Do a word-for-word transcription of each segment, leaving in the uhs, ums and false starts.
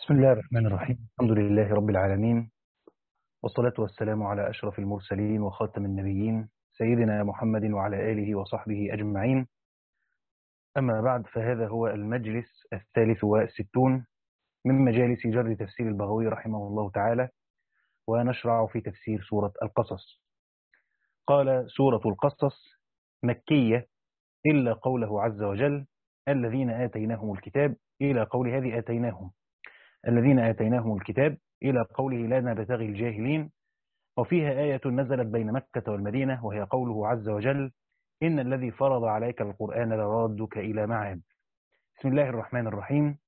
بسم الله الرحمن الرحيم. الحمد لله رب العالمين، والصلاة والسلام على أشرف المرسلين وخاتم النبيين سيدنا محمد وعلى آله وصحبه أجمعين. أما بعد، فهذا هو المجلس الثالث والستون من مجالس جر تفسير البغوي رحمه الله تعالى، ونشرع في تفسير سورة القصص. قال: سورة القصص مكية إلا قوله عز وجل: الذين آتيناهم الكتاب، إلى قول هذه آتيناهم الذين آتيناهم الكتاب إلى قوله لا نبتغي الجاهلين. وفيها آية نزلت بين مكة والمدينة، وهي قوله عز وجل: إن الذي فرض عليك القرآن لرادك إلى معاد. بسم الله الرحمن الرحيم.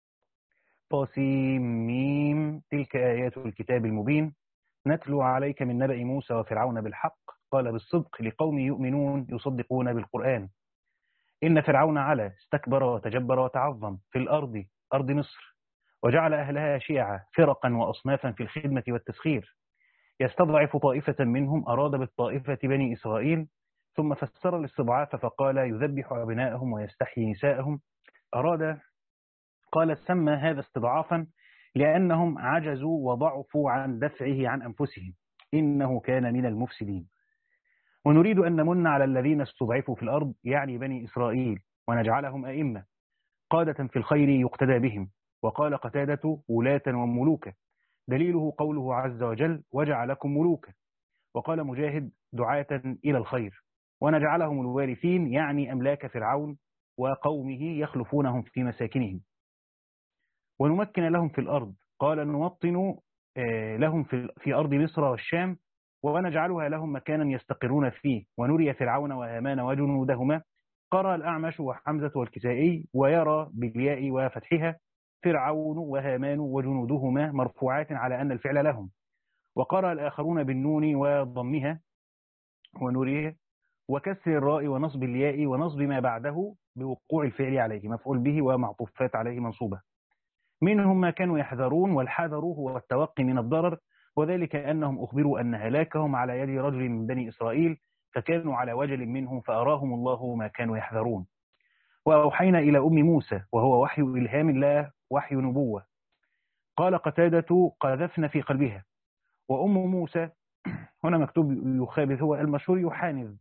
طاسيم ميم، تلك آيات الكتاب المبين، نتلو عليك من نبأ موسى وفرعون بالحق، قال بالصدق لقوم يؤمنون يصدقون بالقرآن. إن فرعون علا استكبر وتجبر وتعظم في الأرض، أرض مصر، وجعل أهلها شيعا فرقا وأصنافا في الخدمة والتسخير، يستضعف طائفة منهم، أراد بالطائفة بني إسرائيل، ثم فسر الاستضعاف فقال يذبح أبناءهم ويستحيي نساءهم. أراد قال سمى هذا استضعافا لأنهم عجزوا وضعفوا عن دفعه عن أنفسهم، إنه كان من المفسدين. ونريد أن نمن على الذين استضعفوا في الأرض، يعني بني إسرائيل، ونجعلهم أئمة قادة في الخير يقتدى بهم. وقال قتادة: ولاة وملوكا، دليله قوله عز وجل: وجعلكم ملوكا. وقال مجاهد: دعاة إلى الخير. ونجعلهم الوارثين، يعني أملاك فرعون وقومه يخلفونهم في مساكنهم. ونمكن لهم في الأرض، قال نوطن لهم في أرض مصر والشام، ونجعلها لهم مكانا يستقرون فيه، ونري فرعون وهامان وجنودهما. قرأ الأعمش وحمزة والكسائي، ويرى بالياء وفتحها فرعون وهامان وجنودهما مرفوعات على أن الفعل لهم. وقرأ الآخرون بالنون وضمها ونوريه، وكسر الراء ونصب الياء ونصب ما بعده بوقوع الفعل عليه، مفعول به ومعطوفات عليه منصوبة. منهم ما كانوا يحذرون، والحذر هو التوقي من الضرر، وذلك أنهم أخبروا أن هلاكهم على يد رجل من بني إسرائيل، فكانوا على وجل منهم فأراهم الله ما كانوا يحذرون. وأوحينا إلى أم موسى، وهو وحي إلهام لا وحي نبوة. قال قتادة: قذفنا في قلبها. وأم موسى هنا مكتوب يخابث، هو المشهور يحانذ،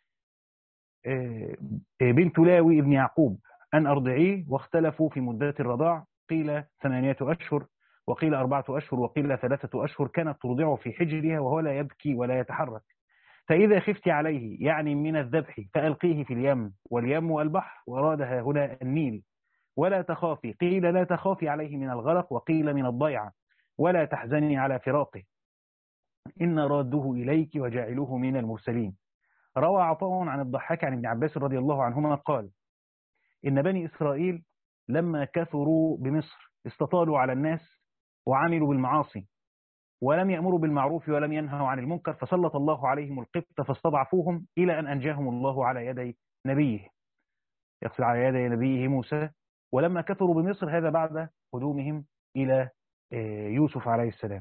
بنت لاوي ابن يعقوب، أن أرضعيه. واختلفوا في مدة الرضاع، قيل ثمانية أشهر، وقيل أربعة أشهر، وقيل ثلاثة أشهر. كانت ترضعه في حجرها وهو لا يبكي ولا يتحرك. فإذا خفت عليه، يعني من الذبح، فألقيه في اليم، واليم البحر، ورادها هنا النيل. ولا تخافي، قيل لا تخافي عليه من الغرق، وقيل من الضيعة. ولا تحزني على فراقه، إن راده إليك وجاعلوه من المرسلين. روى عطاء عن الضحاك عن ابن عباس رضي الله عنهما قال: إن بني إسرائيل لما كثروا بمصر استطالوا على الناس وعملوا بالمعاصي، ولم يأمروا بالمعروف ولم ينهوا عن المنكر، فسلط الله عليهم القبط فاستضعفوهم إلى أن أنجاهم الله على يدي نبيه، يقصد على يدي نبيه موسى. ولما كثروا بمصر، هذا بعد قدومهم إلى يوسف عليه السلام.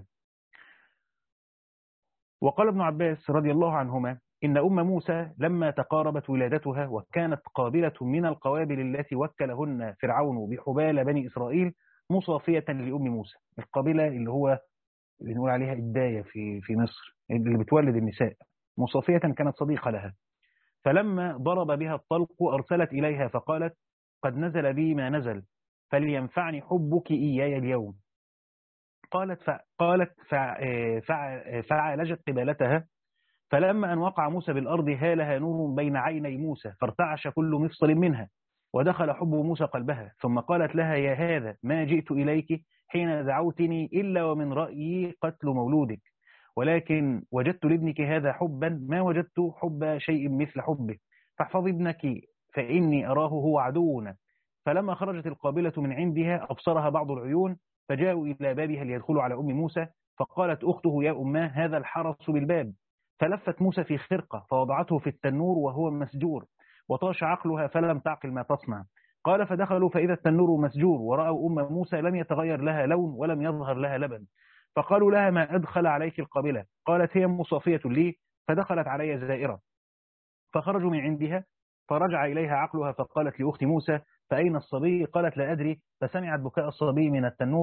وقال ابن عباس رضي الله عنهما: إن أم موسى لما تقاربت ولادتها، وكانت قابلة من القوابل التي وكلهن فرعون بحبال بني إسرائيل، مصافية لأم موسى، القابلة اللي هو بنقول عليها الداية في في مصر، اللي بتولد النساء، مصافية كانت صديقة لها. فلما ضرب بها الطلق أرسلت إليها فقالت: قد نزل بي ما نزل، فلينفعني حبك إياي اليوم. قالت فقالت فعالجت قبالتها. فلما أن وقع موسى بالأرض هالها نور بين عيني موسى، فارتعش كل مفصل منها، ودخل حب موسى قلبها. ثم قالت لها: يا هذا ما جئت إليك حين دعوتني إلا ومن رأيي قتل مولودك، ولكن وجدت لابنك هذا حبا ما وجدت حب شيء مثل حبه، فاحفظي ابنك فإني أراه هو عدونا. فلما خرجت القابلة من عندها أبصرها بعض العيون، فجاءوا إلى بابها ليدخلوا على أم موسى، فقالت أخته: يا أماه هذا الحرس بالباب. فلفت موسى في خرقة فوضعته في التنور وهو مسجور، وطاش عقلها فلم تعقل ما تصنع. قال: فدخلوا فإذا التنور مسجور، ورأوا أم موسى لم يتغير لها لون ولم يظهر لها لبن. فقالوا لها: ما أدخل عليك القابلة؟ قالت: هي مصافية لي، فدخلت علي زائرة. فخرجوا من عندها، فرجع إليها عقلها، فقالت لأخت موسى: فأين الصبي؟ قالت: لا أدري. فسمعت بكاء الصبي من التنور،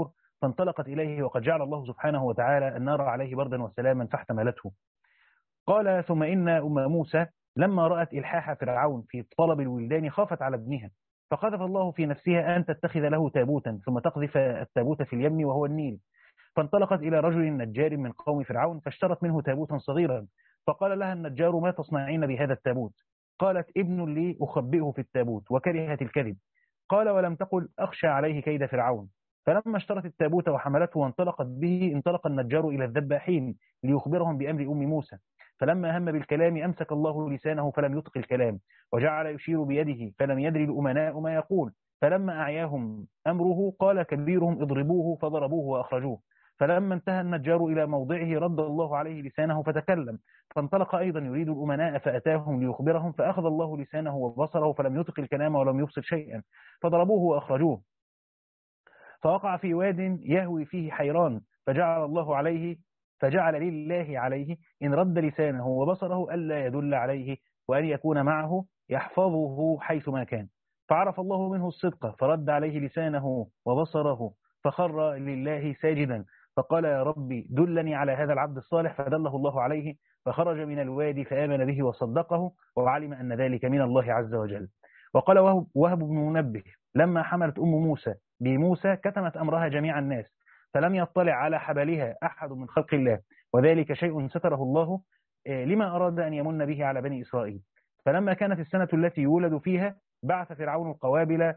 فانطلقت إليه وقد جعل الله سبحانه وتعالى النار عليه بردا وسلاما فاحتملته. قال ثم إن أم موسى لما رأت إلحاح فرعون في طلب الولدان خافت على ابنها، فقذف الله في نفسها أن تتخذ له تابوتا ثم تقذف التابوت في اليم وهو النيل. فانطلقت إلى رجل نجار من قوم فرعون فاشترت منه تابوتا صغيرا، فقال لها النجار ما تصنعين بهذا التابوت؟ قالت ابن لي أخبئه في التابوت، وكرهت الكذب. قال ولم تقل أخشى عليه كيد فرعون. فلما اشترت التابوت وحملته وانطلقت به انطلق النجار إلى الذباحين ليخبرهم بأمر أم موسى، فلما هم بالكلام أمسك الله لسانه فلم يطق الكلام، وجعل يشير بيده فلم يدري الأمناء ما يقول. فلما أعياهم أمره قال كبيرهم اضربوه فضربوه وأخرجوه. فلما انتهى النجار إلى موضعه رد الله عليه لسانه فتكلم، فانطلق أيضا يريد الأمناء فأتاهم ليخبرهم، فأخذ الله لسانه وبصره فلم يطق الكلام ولم يبصر شيئا، فضربوه وأخرجوه. فوقع في واد يهوي فيه حيران، فجعل الله عليه فجعل لله عليه إن رد لسانه وبصره ألا يدل عليه، وأن يكون معه يحفظه حيث ما كان. فعرف الله منه الصدق فرد عليه لسانه وبصره، فخر لله ساجدا، فقال يا ربي دلني على هذا العبد الصالح، فدله الله عليه، فخرج من الوادي فآمن به وصدقه، وعلم أن ذلك من الله عز وجل. وقال وهب, وهب بن منبه لما حملت أم موسى بموسى كتمت أمرها جميع الناس، فلم يطلع على حبلها أحد من خلق الله، وذلك شيء ستره الله لما أراد أن يمن به على بني إسرائيل. فلما كانت السنة التي يولد فيها بعث فرعون القوابل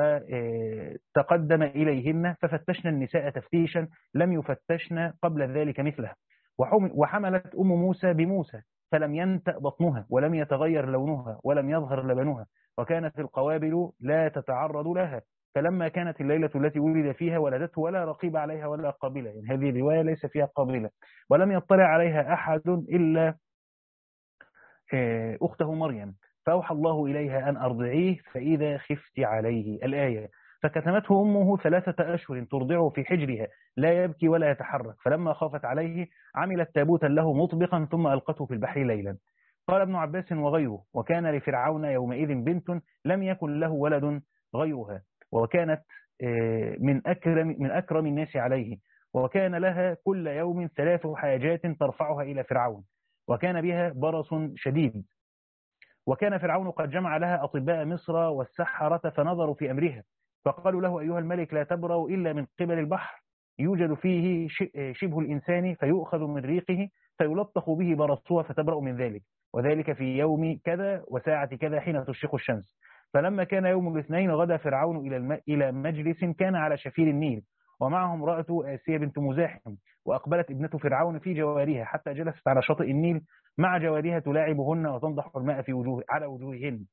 وتقدم إليهن ففتشن النساء تفتيشا لم يفتشن قبل ذلك مثله. وحملت أم موسى بموسى فلم ينتأ بطنها ولم يتغير لونها ولم يظهر لبنها، وكانت القوابل لا تتعرض لها. فلما كانت الليلة التي ولد فيها ولدته ولا رقيب عليها ولا قابلة، يعني هذه الرواية ليس فيها قابلة، ولم يطلع عليها أحد إلا أخته مريم، فأوحى الله إليها أن أرضعيه فإذا خفت عليه الآية. فكتمته أمه ثلاثة أشهر ترضعه في حجرها لا يبكي ولا يتحرك، فلما خافت عليه عملت تابوتا له مطبقا ثم ألقته في البحر ليلا. قال ابن عباس وغيره وكان لفرعون يومئذ بنت لم يكن له ولد غيرها، وكانت من أكرم, من أكرم الناس عليه، وكان لها كل يوم ثلاث حاجات ترفعها إلى فرعون، وكان بها برص شديد. وكان فرعون قد جمع لها أطباء مصر والسحرة فنظروا في أمرها، فقالوا له أيها الملك لا تبرأ إلا من قبل البحر يوجد فيه شبه الإنسان فيؤخذ من ريقه فيلطخ به برصها فتبرأ من ذلك، وذلك في يوم كذا وساعة كذا حين تشرق الشمس. فلما كان يوم الاثنين غدا فرعون إلى إلى مجلس كان على شفير النيل، ومعه امرأة آسيا بنت مزاحم، وأقبلت ابنة فرعون في جوارها حتى جلست على شاطئ النيل مع جوارها تلاعبهن وتنضح الماء في وجوه على وجوههن،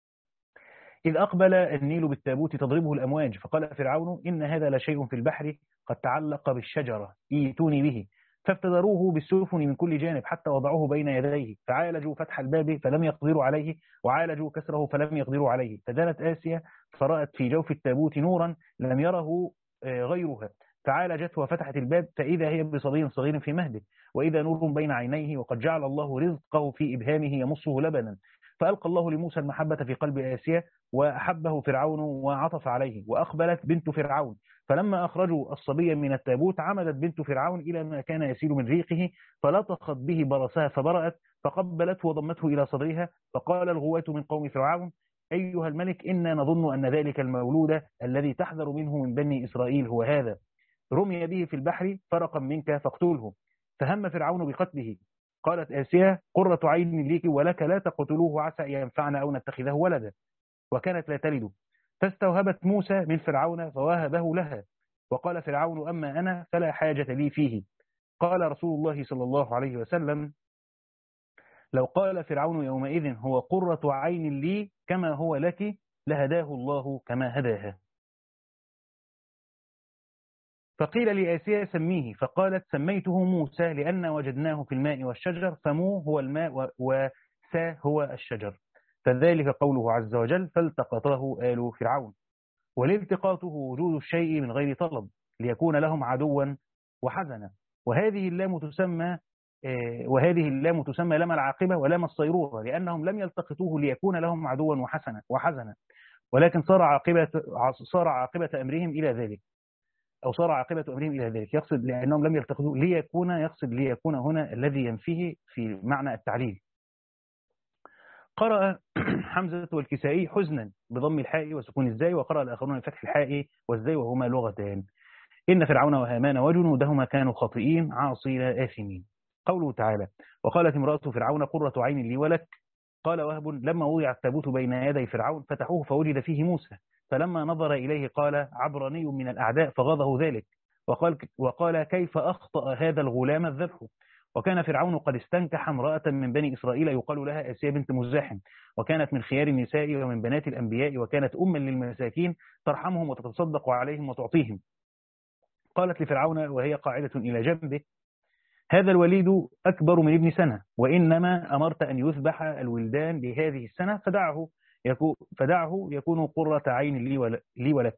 إذ أقبل النيل بالتابوت تضربه الأمواج. فقال فرعون إن هذا لشيء في البحر قد تعلق بالشجرة ائتوني به، فابتدروه بالسفن من كل جانب حتى وضعوه بين يديه، فعالجوا فتح الباب فلم يقدروا عليه، وعالجوا كسره فلم يقدروا عليه. فدنت آسيا فرأت في جوف التابوت نورا لم يره غيرها، فعالجته وفتحت الباب فإذا هي بصبي صغير في مهده، وإذا نور بين عينيه، وقد جعل الله رزقه في إبهامه يمصه لبنا. فألقى الله لموسى المحبة في قلب آسيا وأحبه فرعون وعطف عليه، وأقبلت بنت فرعون. فلما أخرجوا الصبي من التابوت عمدت بنت فرعون إلى ما كان يسيل من ريقه فلطخت به برسها فبرأت، فقبلته وضمته إلى صدرها. فقال الغواة من قوم فرعون أيها الملك إنا نظن أن ذلك المولود الذي تحذر منه من بني إسرائيل هو هذا، رمي به في البحر فرقا منك فاقتله. فهم فرعون بقتله. قالت آسيا قرة عين ليك ولك لا تقتلوه عسى أن ينفعنا أو نتخذه ولدا، وكانت لا تلد. فاستوهبت موسى من فرعون فوهبه لها، وقال فرعون أما أنا فلا حاجة لي فيه. قال رسول الله صلى الله عليه وسلم لو قال فرعون يومئذ هو قرة عين لي كما هو لك لهداه الله كما هداها. فقيل لآسيا سميه، فقالت سميته موسى لأن وجدناه في الماء والشجر، فمو هو الماء وسا هو الشجر، فذلك قوله عز وجل فالتقطه آل فرعون. والالتقاطه وجود الشيء من غير طلب ليكون لهم عدوا وحزنا. وهذه اللام تسمى وهذه اللام تسمى لام العاقبة ولام الصيرورة، لأنهم لم يلتقطوه ليكون لهم عدوا وحسنا وحزنا، ولكن صار عاقبة صار عاقبة أمرهم إلى ذلك. أو صار عاقبة أمرهم إلى ذلك. يقصد لأنهم لم يلتقطوا ليكون، يقصد ليكون هنا الذي ينفيه في معنى التعليل. قرأ حمزة والكسائي حزنا بضم الحاء وسكون الزاي، وقرأ الآخرون بفتح الحاء والزاي وهما لغتان. إن فرعون وهامان وجنودهما كانوا خاطئين عاصين آثمين. قوله تعالى: وقالت امرأة فرعون قرة عين لي ولك. قال وهب: لما وضع التابوت بين يدي فرعون فتحوه فوجد فيه موسى، فلما نظر إليه قال: عبرني من الأعداء، فغاضه ذلك، وقال, وقال كيف أخطأ هذا الغلام الذبح. وكان فرعون قد استنكح امرأة من بني إسرائيل يقال لها آسيا بنت مزاحم، وكانت من خيار النساء ومن بنات الأنبياء، وكانت أما للمساكين ترحمهم وتتصدق عليهم وتعطيهم. قالت لفرعون وهي قاعدة إلى جنبه: هذا الوليد أكبر من ابن سنة، وإنما أمرت أن يذبح الولدان لهذه السنة، فدعه يكون, فدعه يكون قرة عين لي ولك.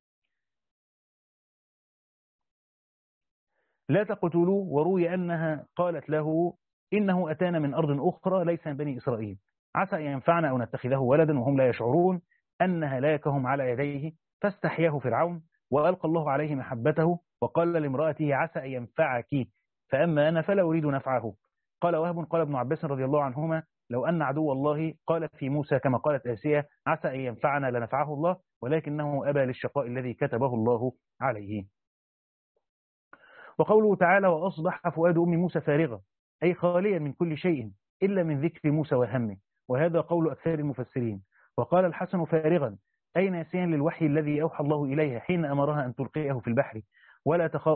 لا تقتلوا. وروي أنها قالت له: إنه أتانا من أرض أخرى ليس من بني إسرائيل، عسى أن ينفعنا أو نتخذه ولدا وهم لا يشعرون أن هلاكهم على يديه. فاستحياه فرعون وألقى الله عليه محبته، وقال لامرأته: عسى أن ينفعك، فأما أنا فلا أريد نفعه. قال وهب: قال ابن عباس رضي الله عنهما: لو أن عدو الله قال في موسى كما قالت آسيا عسى أن ينفعنا لنفعه الله، ولكنه أبى للشقاء الذي كتبه الله عليه. وقوله تعالى: وأصبح فؤاد أم موسى فارغا، أي خاليا من كل شيء إلا من ذكر موسى وهمه، وهذا قول أكثر المفسرين. وقال الحسن: فارغا أي ناسيا للوحي الذي أوحى الله إليها حين أمرها أن تلقيه في البحر، ولا تخاف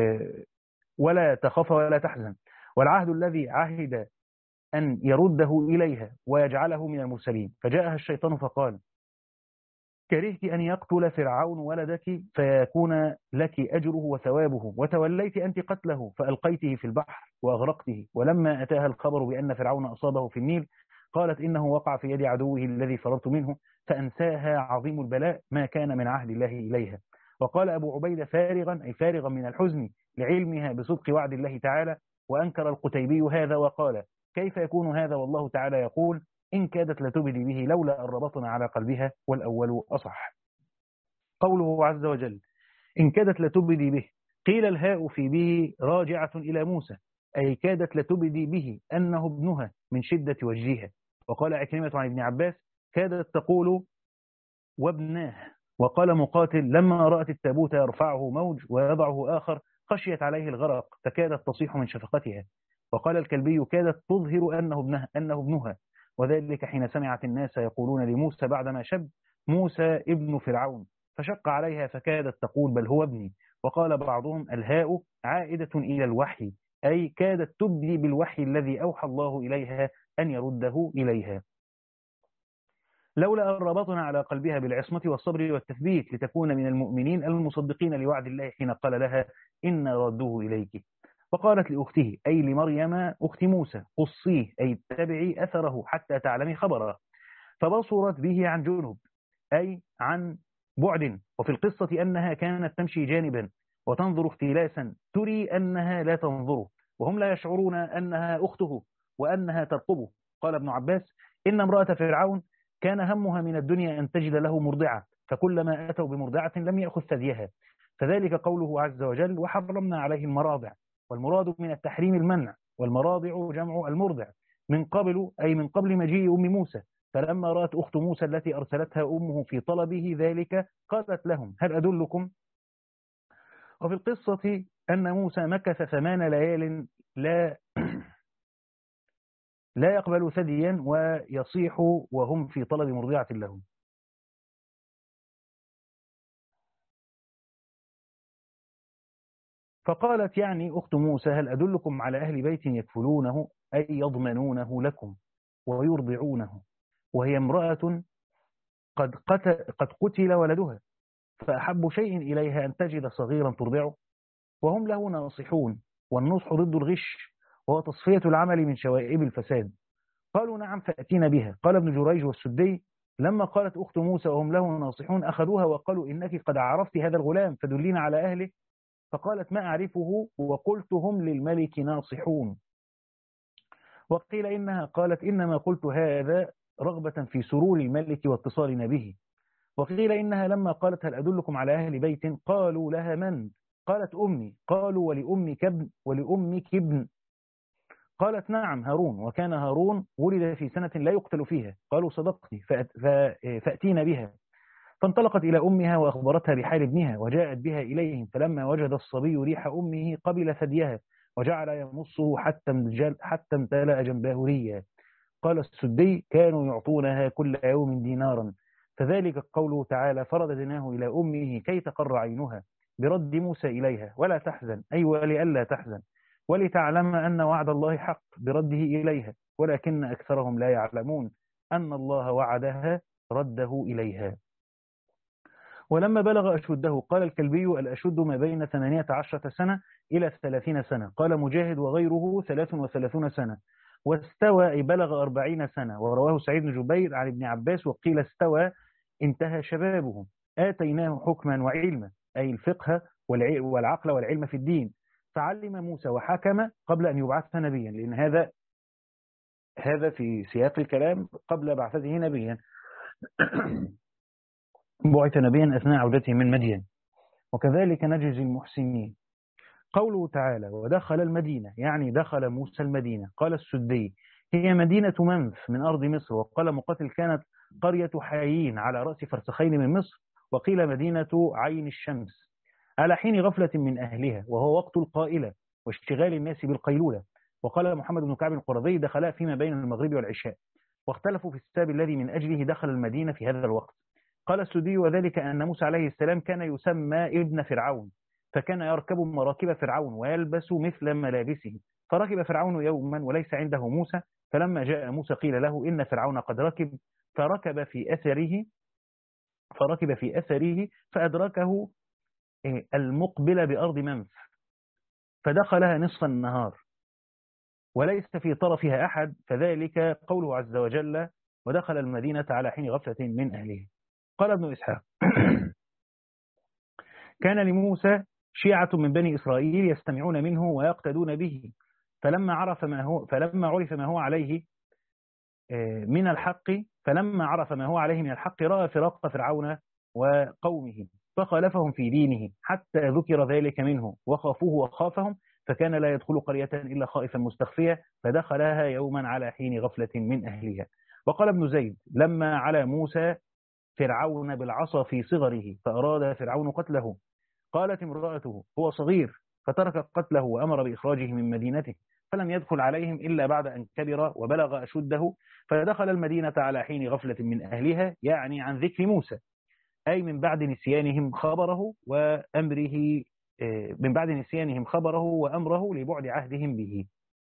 ولا تخاف ولا تحزن، والعهد الذي عهد أن يرده إليها ويجعله من المرسلين. فجاءها الشيطان فقال: كرهت أن يقتل فرعون ولدك فيكون لك أجره وثوابه، وتوليت أنت قتله فألقيته في البحر وأغرقته. ولما أتاها الخبر بأن فرعون أصابه في النيل قالت: إنه وقع في يد عدوه الذي فررت منه، فأنساها عظيم البلاء ما كان من عهد الله إليها. وقال أبو عبيدة: فارغا أي فارغا من الحزن لعلمها بصدق وعد الله تعالى. وأنكر القتيبي هذا وقال: كيف يكون هذا والله تعالى يقول: إن كادت لتبدي به لولا أن ربطنا على قلبها، والأول أصح. قوله عز وجل: إن كادت لتبدي به، قيل الهاء في به راجعة إلى موسى، أي كادت لتبدي به أنه ابنها من شدة وجهها. وقال عكرمة عن ابن عباس: كادت تقول وابناه. وقال مقاتل: لما رأت التابوت يرفعه موج ويضعه آخر خشيت عليه الغرق فكادت تصيح من شفقتها. وقال الكلبي: كادت تظهر أنه ابنها, أنه ابنها وذلك حين سمعت الناس يقولون لموسى بعدما شب: موسى ابن فرعون، فشق عليها فكادت تقول: بل هو ابني. وقال بعضهم: الهاء عائدة إلى الوحي، أي كادت تبدي بالوحي الذي أوحى الله إليها أن يرده إليها. لولا أن ربطنا على قلبها بالعصمة والصبر والتثبيت لتكون من المؤمنين المصدقين لوعد الله حين قال لها: إن ردوه إليك. وقالت لأخته أي لمريم أخت موسى: قصيه أي اتبعي أثره حتى تعلمي خبره. فبصرت به عن جنب أي عن بعد. وفي القصة أنها كانت تمشي جانبا وتنظر اختلاسا تري أنها لا تنظره، وهم لا يشعرون أنها أخته وأنها ترقبه. قال ابن عباس: إن امرأة فرعون كان همها من الدنيا أن تجد له مرضعة، فكلما أتوا بمرضعة لم يأخذ ثديها، فذلك قوله عز وجل: وحرمنا عليه المراضع. والمراد من التحريم المنع، والمراضع جمع المرضع، من قبل أي من قبل مجيء أم موسى. فلما رأت أخت موسى التي أرسلتها أمه في طلبه ذلك قالت لهم: هل أدلكم؟ وفي القصة أن موسى مكث ثمان ليال لا لا يقبل ثديا ويصيح وهم في طلب مرضعة لهم. فقالت يعني أخت موسى: هل أدلكم على أهل بيت يكفلونه أي يضمنونه لكم ويرضعونه، وهي امرأة قد قتل, قد قتل ولدها، فأحب شيء إليها أن تجد صغيرا ترضعه، وهم له ناصحون، والنصح ضد الغش وهو تصفية العمل من شوائب الفساد. قالوا: نعم فأتينا بها. قال ابن جريج والسدي: لما قالت أخت موسى وهم له ناصحون أخذوها وقالوا: إنك قد عرفت هذا الغلام فدلين على أهله. فقالت: ما أعرفه، وقلت هم للملك ناصحون. وقيل إنها قالت: إنما قلت هذا رغبة في سرور الملك واتصالنا به. وقيل إنها لما قالت هل أدلكم على أهل بيت قالوا لها من؟ قالت أمي. قالوا ولأمك ابن ولأمك ابن؟ قالت نعم هارون، وكان هارون ولد في سنة لا يقتل فيها. قالوا صدقت، فأت فأتينا بها. فانطلقت إلى أمها وأخبرتها بحال ابنها، وجاءت بها إليهم، فلما وجد الصبي ريح أمه قبل ثديها وجعل يمصه حتى حتى امتلأ جنباه ريا. قال السدي كانوا يعطونها كل يوم دينارا، فذلك قوله تعالى فرددناه إلى أمه كي تقر عينها برد موسى إليها ولا تحزن، أي ولئلا تحزن، ولتعلم أن وعد الله حق برده إليها، ولكن أكثرهم لا يعلمون أن الله وعدها رده إليها. ولما بلغ أشده قال الكلبي الأشد ما بين ثمانية عشرة سنة إلى ثلاثين سنة. قال مجاهد وغيره ثلاث وثلاثون سنة. واستوى أي بلغ أربعين سنة. ورواه سعيد بن جبير عن ابن عباس وقيل استوى انتهى شبابه. آتيناه حكما وعلما، أي الفقه والعقل والعلم في الدين، فعلم موسى وحكم قبل أن يبعث نبيا، لأن هذا هذا في سياق الكلام قبل بعثته نبيا. بعث نبيا أثناء عودته من مدين، وكذلك نجزي المحسنين. قوله تعالى ودخل المدينة، يعني دخل موسى المدينة. قال السدي هي مدينة منف من أرض مصر. وقال مقاتل كانت قرية حايين على رأس فرسخين من مصر. وقيل مدينة عين الشمس على حين غفلة من أهلها، وهو وقت القائلة واشتغال الناس بالقيلولة. وقال محمد بن كعب القرظي دخلا فيما بين المغرب والعشاء. واختلفوا في السبب الذي من أجله دخل المدينة في هذا الوقت. قال السدي وذلك أن موسى عليه السلام كان يسمى ابن فرعون، فكان يركب مراكب فرعون ويلبس مثل ملابسه. فركب فرعون يوما وليس عنده موسى، فلما جاء موسى قيل له إن فرعون قد ركب، فركب في أثره فركب في أثره فأدركه المقبل بأرض منف، فدخلها نصف النهار وليس في طرفها أحد، فذلك قوله عز وجل ودخل المدينة على حين غفلة من أهله. قال ابن إسحاق كان لموسى شيعة من بني إسرائيل يستمعون منه ويقتدون به، فلما عرف ما هو فلما عرف ما هو عليه من الحق فلما عرف ما هو عليه من الحق رأى فراق فرعون وقومه فخالفهم في دينه حتى ذكر ذلك منه، وخافوه وخافهم، فكان لا يدخل قرية إلا خائفا مستخفيا، فدخلها يوما على حين غفلة من أهلها. وقال ابن زيد لما على موسى فرعون بالعصا في صغره فأراد فرعون قتله، قالت امرأته هو صغير، فترك قتله وأمر بإخراجه من مدينته، فلم يدخل عليهم إلا بعد أن كبر وبلغ أشده، فدخل المدينة على حين غفلة من أهلها، يعني عن ذكر موسى، أي من بعد نسيانهم خبره وأمره من بعد نسيانهم خبره وأمره لبعد عهدهم به.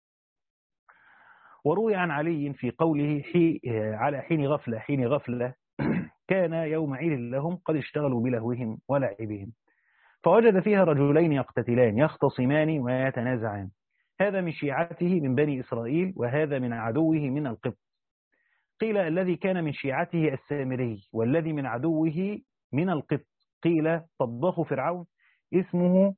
وروي عن علي في قوله حي على حين غفلة حين غفلة كان يوم عيد لهم قد اشتغلوا بلهوهم ولعبهم، فوجد فيها رجلين يقتتلان يختصمان ويتنازعان، هذا من شيعته من بني إسرائيل وهذا من عدوه من القبط. قيل الذي كان من شيعته السامري والذي من عدوه من القبط. قيل طباخ فرعون اسمه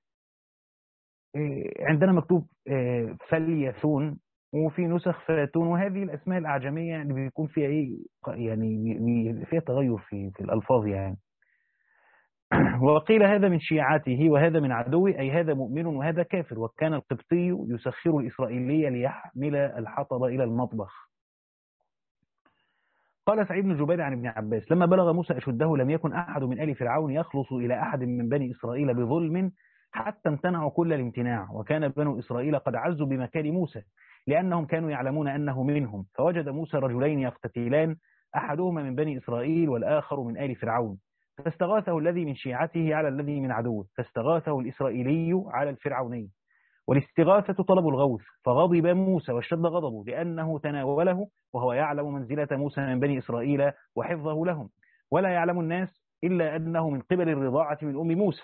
عندنا مكتوب فليثون وفي نسخ فاتون، وهذه الأسماء الأعجمية اللي بيكون فيها إيه يعني فيها تغير في في الألفاظ يعني. وقيل هذا من شيعته وهذا من عدوه، أي هذا مؤمن وهذا كافر. وكان القبطي يسخر الإسرائيلية ليحمل الحطب إلى المطبخ. قال سعيد بن جبير عن ابن عباس لما بلغ موسى أشده لم يكن أحد من آل فرعون يخلص إلى أحد من بني إسرائيل بظلم حتى امتنعوا كل الامتناع، وكان بنو إسرائيل قد عزوا بمكان موسى لأنهم كانوا يعلمون أنه منهم. فوجد موسى رجلين يقتتلان أحدهما من بني إسرائيل والآخر من آل فرعون، فاستغاثه الذي من شيعته على الذي من عدوه، فاستغاثه الإسرائيلي على الفرعوني، والاستغاثة طلب الغوث، فغضب موسى واشتد غضبه لأنه تناوله وهو يعلم منزلة موسى من بني إسرائيل وحفظه لهم، ولا يعلم الناس إلا أنه من قبل الرضاعة من أم موسى،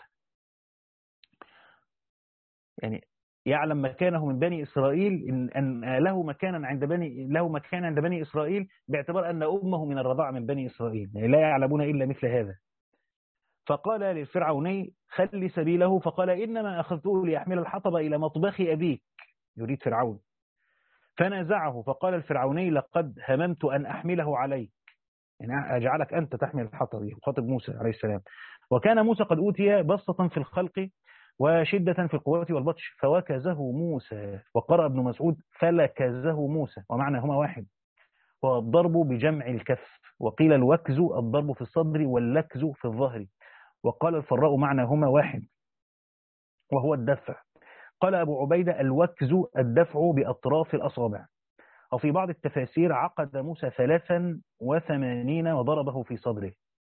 يعني يعلم مكانه من بني إسرائيل إن, أن له مكانا عند بني له مكان عند بني إسرائيل باعتبار أن أمه من الرضاعة من بني إسرائيل، يعني لا يعلمون إلا مثل هذا. فقال للفرعوني خل سبيله، فقال إنما أخذته ليحمل الحطب إلى مطبخ أبيك، يريد فرعون. فنازعه، فقال الفرعوني لقد هممت أن أحمله عليك، يعني أجعلك أنت تحمل الحطب، يخاطب موسى عليه السلام. وكان موسى قد أوتي بسطة في الخلق وشدة في القوة والبطش فوكزه موسى. وقرأ ابن مسعود فلكزه موسى، ومعنى هما واحد، والضرب بجمع الكف. وقيل الوكز الضرب في الصدر واللكز في الظهر. وقال الفراء معنى هما واحد وهو الدفع. قال أبو عبيدة الوكز الدفع بأطراف الأصابع. وفي بعض التفاسير عقد موسى ثلاثا وثمانين وضربه في صدره.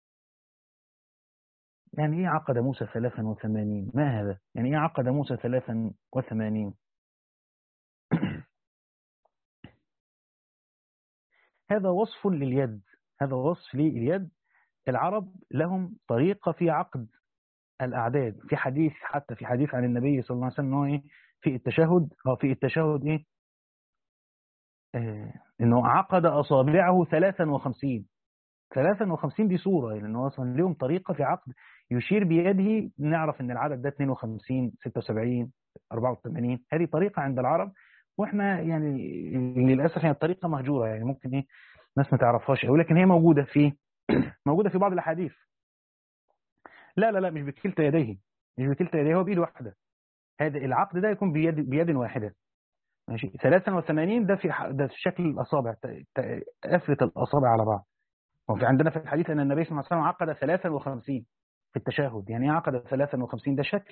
يعني ايه عقد موسى ثلاثا وثمانين؟ ما هذا؟ يعني ايه عقد موسى ثلاثا وثمانين؟ هذا وصف لليد، هذا وصف لليد. العرب لهم طريقة في عقد الأعداد. في حديث، حتى في حديث عن النبي صلى الله عليه وسلم، إنه إيه في التشهد، أو في التشهد إيه آه إنه عقد أصابعه ثلاثا وخمسين. ثلاثا وخمسين دي صورة، لأنه يعني أصلا لهم طريقة في عقد يشير بيده، نعرف إن العدد ده اثنين وخمسين، ستة وسبعين، أربعة وثمانين. هذه طريقة عند العرب، وإحنا يعني للأسف يعني الطريقة مهجورة، يعني ممكن إيه ناس ما تعرفهاش أوي، لكن هي موجودة في موجودة في بعض الأحاديث. لا لا لا مش بكلتا يديه، مش بكلتا يديه، هو بإيد واحدة. هذا العقد ده يكون بيد بيد واحدة. ماشي. ثلاثا وثمانين ده في ح- ده في شكل الأصابع، ت- ت- قفلة الأصابع على بعض. وفي عندنا في الحديث أن النبي صلى الله عليه وسلم عقد ثلاثا وخمسين في التشهد. يعني ايه عقد ثلاثا وخمسين؟ ده شكل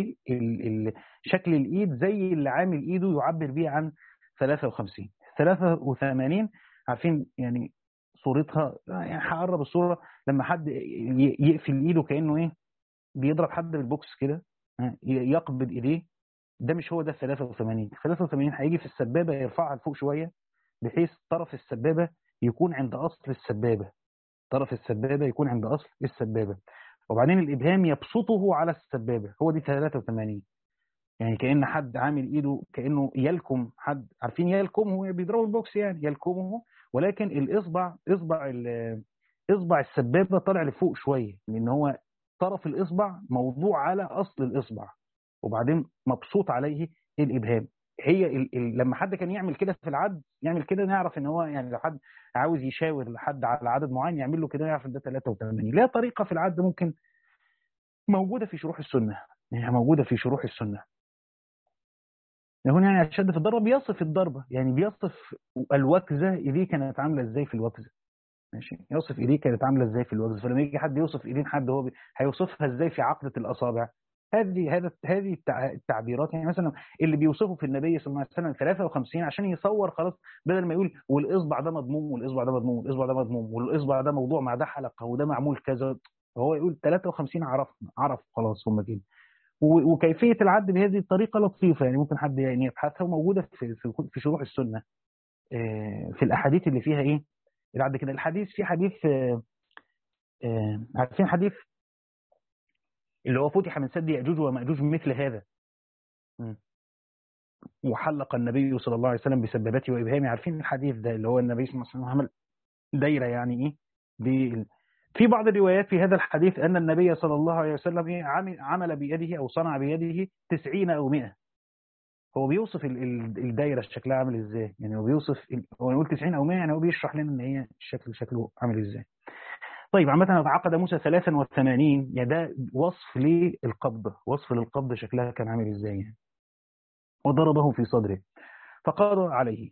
لشكل الإيد، زي اللي عامل إيده يعبر بيه عن ثلاثة وخمسين. ثلاثة وثمانين عارفين يعني صورتها، يعني هقرب الصورة لما حد ي- يقفل إيده كأنه إيه بيضرب حد بالبوكس كده، ها، ي- يقبض إيديه. ده مش هو ده ال ثلاثة وثمانين. ثلاثة وثمانين هيجي في السبابة يرفعها لفوق شوية، بحيث طرف السبابة يكون عند أصل السبابة، طرف السبابة يكون عند أصل السبابة، وبعدين الإبهام يبسطه على السبابة. هو دي ثلاثة وثمانين. يعني كأن حد عامل إيده كأنه يلكم حد، عارفين يلكم هو بيضربوا البوكس يعني يلكمه، ولكن الإصبع إصبع ال- إصبع السبابة طالع لفوق شوية، لأن هو طرف الإصبع موضوع على أصل الإصبع، وبعدين مبسوط عليه الإبهام. هي ال ال لما حد كان يعمل كده في العد، يعمل كده نعرف ان هو يعني لو حد عاوز يشاور لحد على عدد معين يعمل له كده يعرف ان ده ثلاثة وثمانين. لا طريقه في العد ممكن موجوده في شروح السنه، يعني موجوده في شروح السنه. هنا يعني اشد في الضربه بيصف الضربه، يعني بيصف الوكزه ايديه كانت عامله ازاي في الوكزه. ماشي. يوصف ايديه كانت عامله ازاي في الوكزه. فلما يجي حد يوصف ايدين حد هو بي... هيوصفها ازاي في عقده الاصابع. هذه هذا هذه التع- التعبيرات. يعني مثلا اللي بيوصفه في النبي صلى الله عليه وسلم ثلاثة وخمسين عشان يصور خلاص، بدل ما يقول والاصبع ده مضموم والاصبع ده مضموم والاصبع ده مضموم والاصبع ده موضوع مع ده حلقه وده معمول كذا، هو يقول ثلاثة وخمسين، عرفنا عرف خلاص هم كده. و- وكيفيه العد بهذه الطريقه لطيفه، يعني ممكن حد يعني يبحثها، وموجوده في في في شروح السنه، آه، في الاحاديث اللي فيها ايه العد كده. الحديث في حديث آه، آه، عارفين حديث اللي هو فتح من سد يأجوج ومأجوج مثل هذا. م. وحلق النبي صلى الله عليه وسلم بسبابته وإبهامه. عارفين الحديث ده اللي هو النبي صلى الله عليه وسلم عمل دايرة يعني إيه بال... في بعض الروايات في هذا الحديث أن النبي صلى الله عليه وسلم إيه عمل, عمل بيده أو صنع بيده تسعين أو مئة. هو بيوصف ال- ال- الدايرة شكلها عامل إزاي، يعني هو بيوصف ال- هو نقول تسعين أو مئة، يعني هو بيشرح لنا إن هي الشكل شكله عامل إزاي. طيب عامة عقد موسى ثلاثا وثمانين، يعني ده وصف للقبضة، وصف للقبضة شكلها كان عامل ازاي يعني. وضربه في صدره فقضى عليه.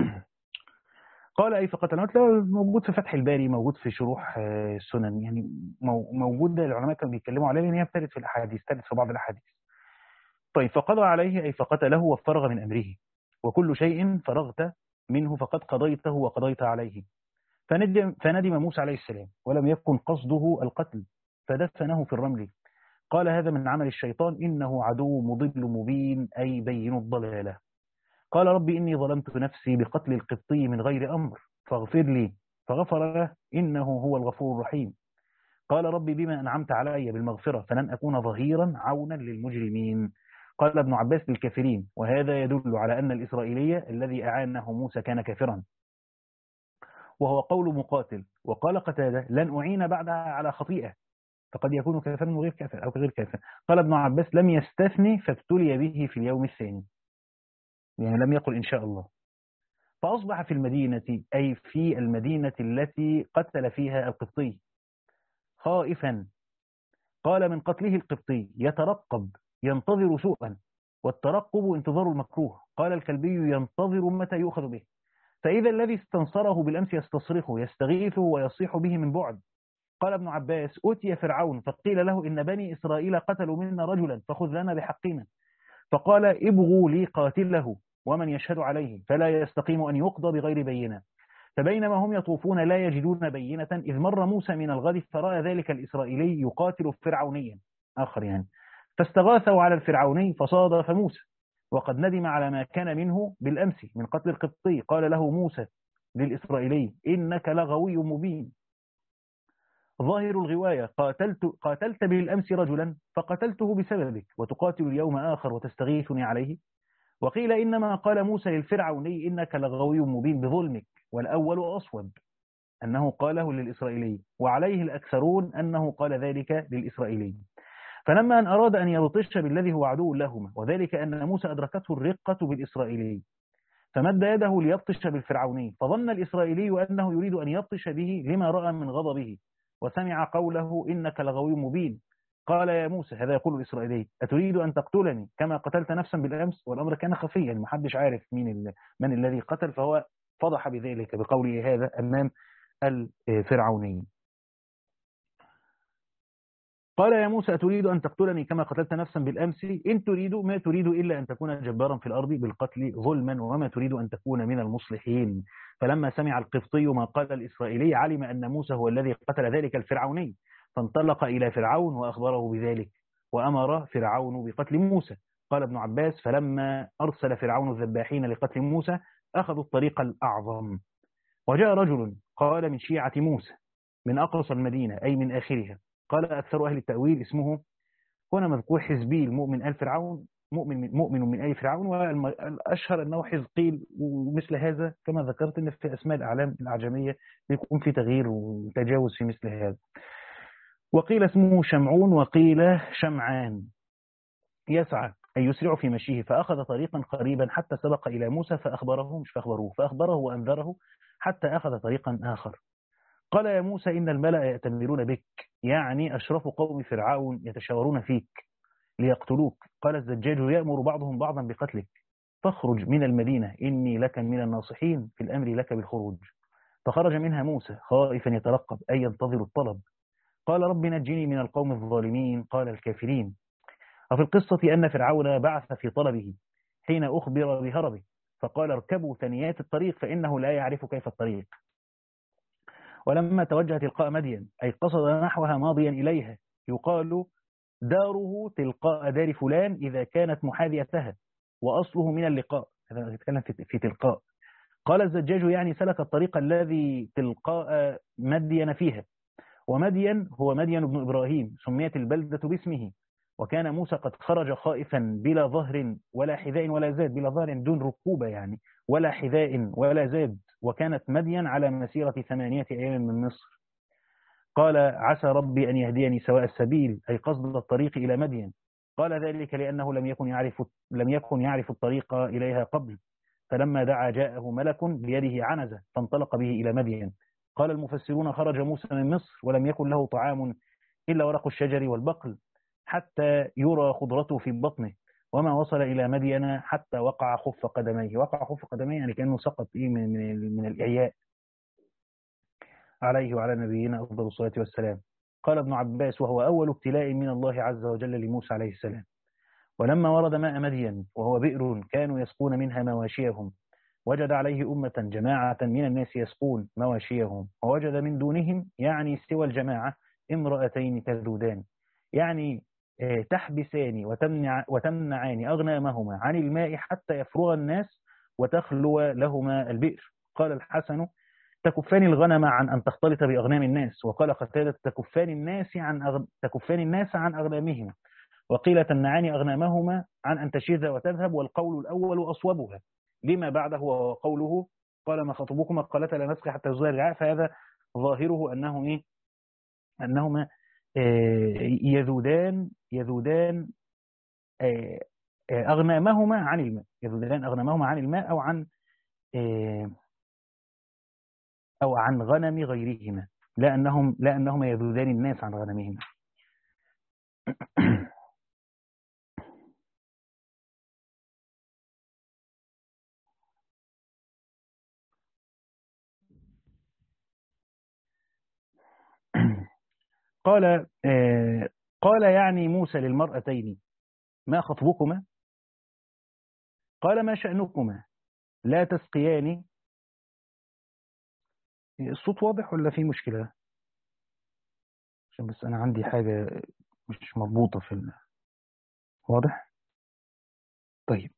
قال أي فقتل؟ هتلاقيه موجود في فتح الباري، موجود في شروح آه، السنن، يعني مو- موجود. العلماء كانوا بيتكلموا عليه لأن هي ابتدت في الأحاديث، ابتدت في بعض الأحاديث. طيب فقضى عليه أي فقتله وفرغ من أمره، وكل شيء فرغت منه فقد قضيته وقضيت عليه. فندم, فندم موسى عليه السلام ولم يكن قصده القتل، فدفنه في الرمل. قال هذا من عمل الشيطان إنه عدو مضل مبين أي بين الضلالة. قال ربي إني ظلمت نفسي بقتل القبطي من غير أمر فاغفر لي، فغفر له إنه هو الغفور الرحيم. قال ربي بما أنعمت علي بالمغفرة فلن أكون ظهيرا عونا للمجرمين. قال ابن عباس للكافرين، وهذا يدل على أن الإسرائيلية الذي أعانه موسى كان كافرا، وهو قول مقاتل. وقال قتادة لن أعين بعدها على خطيئة، فقد يكون كافرا وغير كافر أو غير كافر. قال ابن عباس لم يستثني فابتلي به في اليوم الثاني، يعني لم يقل إن شاء الله. فأصبح في المدينة، أي في المدينة التي قتل فيها القبطي، خائفا. قال من قتله القبطي يترقب، ينتظر سوءا، والترقب انتظار المكروه. قال الكلبي ينتظر متى يؤخذ به. فإذا الذي استنصره بالأمس يستصرخه، يستغيثه ويصيح به من بعد. قال ابن عباس: أتي فرعون فقيل له إن بني إسرائيل قتلوا منا رجلا فخذ لنا بحقنا. فقال: ابغوا لي قاتله ومن يشهد عليه، فلا يستقيم أن يقضى بغير بينة. فبينما هم يطوفون لا يجدون بينة، إذ مر موسى من الغد فرأى ذلك الإسرائيلي يقاتل فرعونيا آخر يعني، فاستغاثوا على الفرعوني فصادف موسى، وقد ندم على ما كان منه بالأمس من قتل القبطي. قال له موسى للإسرائيلي: إنك لغوي مبين. ظاهر الغواية: قاتلت, قاتلت بالأمس رجلا فقتلته بسببك، وتقاتل اليوم آخر وتستغيثني عليه. وقيل إنما قال موسى للفرعوني: إنك لغوي مبين بظلمك، والأول أصوب أنه قاله للإسرائيلي، وعليه الأكثرون أنه قال ذلك للإسرائيلي. فلما أن أراد أن يبطش بالذي هو عدو لهما، وذلك أن موسى أدركته الرقة بالإسرائيلي، فمد يده ليبطش بالفرعوني، فظن الإسرائيلي أنه يريد أن يبطش به لما رأى من غضبه، وسمع قوله: إنك لغوي مبين. قال: يا موسى، هذا يقول الإسرائيلي، أتريد أن تقتلني كما قتلت نفسا بالأمس؟ والأمر كان خفيا، محدش عارف مين, من الذي قتل، فهو فضح بذلك بقوله هذا أمام الفرعوني. قال: يا موسى، أتريد أن تقتلني كما قتلت نفسا بالأمس؟ إن تريد ما تريد إلا أن تكون جبارا في الأرض بالقتل ظلما، وما تريد أن تكون من المصلحين. فلما سمع القبطي ما قال الإسرائيلي علم أن موسى هو الذي قتل ذلك الفرعوني، فانطلق إلى فرعون وأخبره بذلك، وأمر فرعون بقتل موسى. قال ابن عباس: فلما أرسل فرعون الذباحين لقتل موسى أخذوا الطريق الأعظم. وجاء رجل قال من شيعة موسى من أقصى المدينة، أي من آخرها. قال أكثر أهل التأويل اسمه هنا مذكور حزبي المؤمن آل فرعون، مؤمن من مؤمن من آل فرعون، والأشهر أنه حزقيل. ومثل هذا كما ذكرت أن في أسماء الأعلام الأعجمية بيكون في تغيير وتجاوز في مثل هذا. وقيل اسمه شمعون، وقيل شمعان. يسعى أي يسرع في مشيه، فأخذ طريقا قريبا حتى سبق إلى موسى فأخبره مش فأخبروه فأخبره وأنذره حتى أخذ طريقا آخر. قال: يا موسى، إن الملأ يأتمرون بك، يعني أشرف قوم فرعون يتشاورون فيك ليقتلوك. قال الزجاج: يأمر بعضهم بعضا بقتلك، فاخرج من المدينة إني لك من الناصحين في الأمر لك بالخروج. فخرج منها موسى خائفا يترقب، أي ينتظر الطلب. قال: رب نجني من القوم الظالمين. قال الكافرين. وفي القصة أن فرعون بعث في طلبه حين أخبر بهربه، فقال: اركبوا ثنيات الطريق فإنه لا يعرف كيف الطريق. ولما توجه تلقاء مدين، أي قصد نحوها ماضيا إليها، يقال داره تلقاء دار فلان إذا كانت محاذيتها، وأصله من اللقاء. هذا نتكلم في تلقاء. قال الزجاج: يعني سلك الطريق الذي تلقاء مدين فيها. ومدين هو مدين بن إبراهيم، سميت البلدة باسمه. وكان موسى قد خرج خائفا بلا ظهر ولا حذاء ولا زاد، بلا ظهر دون ركوبة يعني، ولا حذاء ولا زاد. وكانت مدين على مسيرة ثمانية أيام من مصر. قال: عسى ربي أن يهديني سواء السبيل، أي قصد الطريق إلى مدين. قال ذلك لأنه لم يكن يعرف لم يكن يعرف الطريق إليها قبل. فلما دعا جاءه ملك بيده عنزة فانطلق به إلى مدين. قال المفسرون: خرج موسى من مصر ولم يكن له طعام إلا ورق الشجر والبقل حتى يرى خضرته في بطنه، وما وصل إلى مدين حتى وقع خف قدميه. وقع خف قدميه يعني كأنه سقط إيه من, من, من الإعياء، عليه وعلى نبينا أفضل الصلاة والسلام. قال ابن عباس: وهو أول ابتلاء من الله عز وجل لموسى عليه السلام. ولما ورد ماء مدين وهو بئر كانوا يسقون منها مواشيهم، وجد عليه أمة جماعة من الناس يسقون مواشيهم، ووجد من دونهم يعني سوى الجماعة امرأتين تذودان، يعني تحبسان وتمنع وتمنعان أغنامهما عن الماء حتى يفرغ الناس وتخلو لهما البئر. قال الحسن: تكفان الغنم عن أن تختلط بأغنام الناس. وقال قتادة: تكفان الناس عن أغ... تكفان الناس عن أغنامهم. وقيل: تمنعان أغنامهما عن أن تشذ وتذهب، والقول الأول أصوبها لما بعده وقوله: قال ما خطبكما؟ قالتا لا نسقي حتى يصدر الرعاء. فهذا ظاهره أنه إيه؟ أنهما يذودان يذودان أغنامهما عن الماء، يذودان أغنامهما عن الماء أو عن آه، أو عن غنم غيرهما، لأنهم لأنهما يذودان الناس عن غنمهما. قال آه، قال يعني موسى للمرأتين: ما خطبكما؟ قال: ما شأنكما لا تسقيان. الصوت واضح ولا في مشكلة؟ عشان بس أنا عندي حاجة مش مضبوطة في ال... واضح؟ طيب.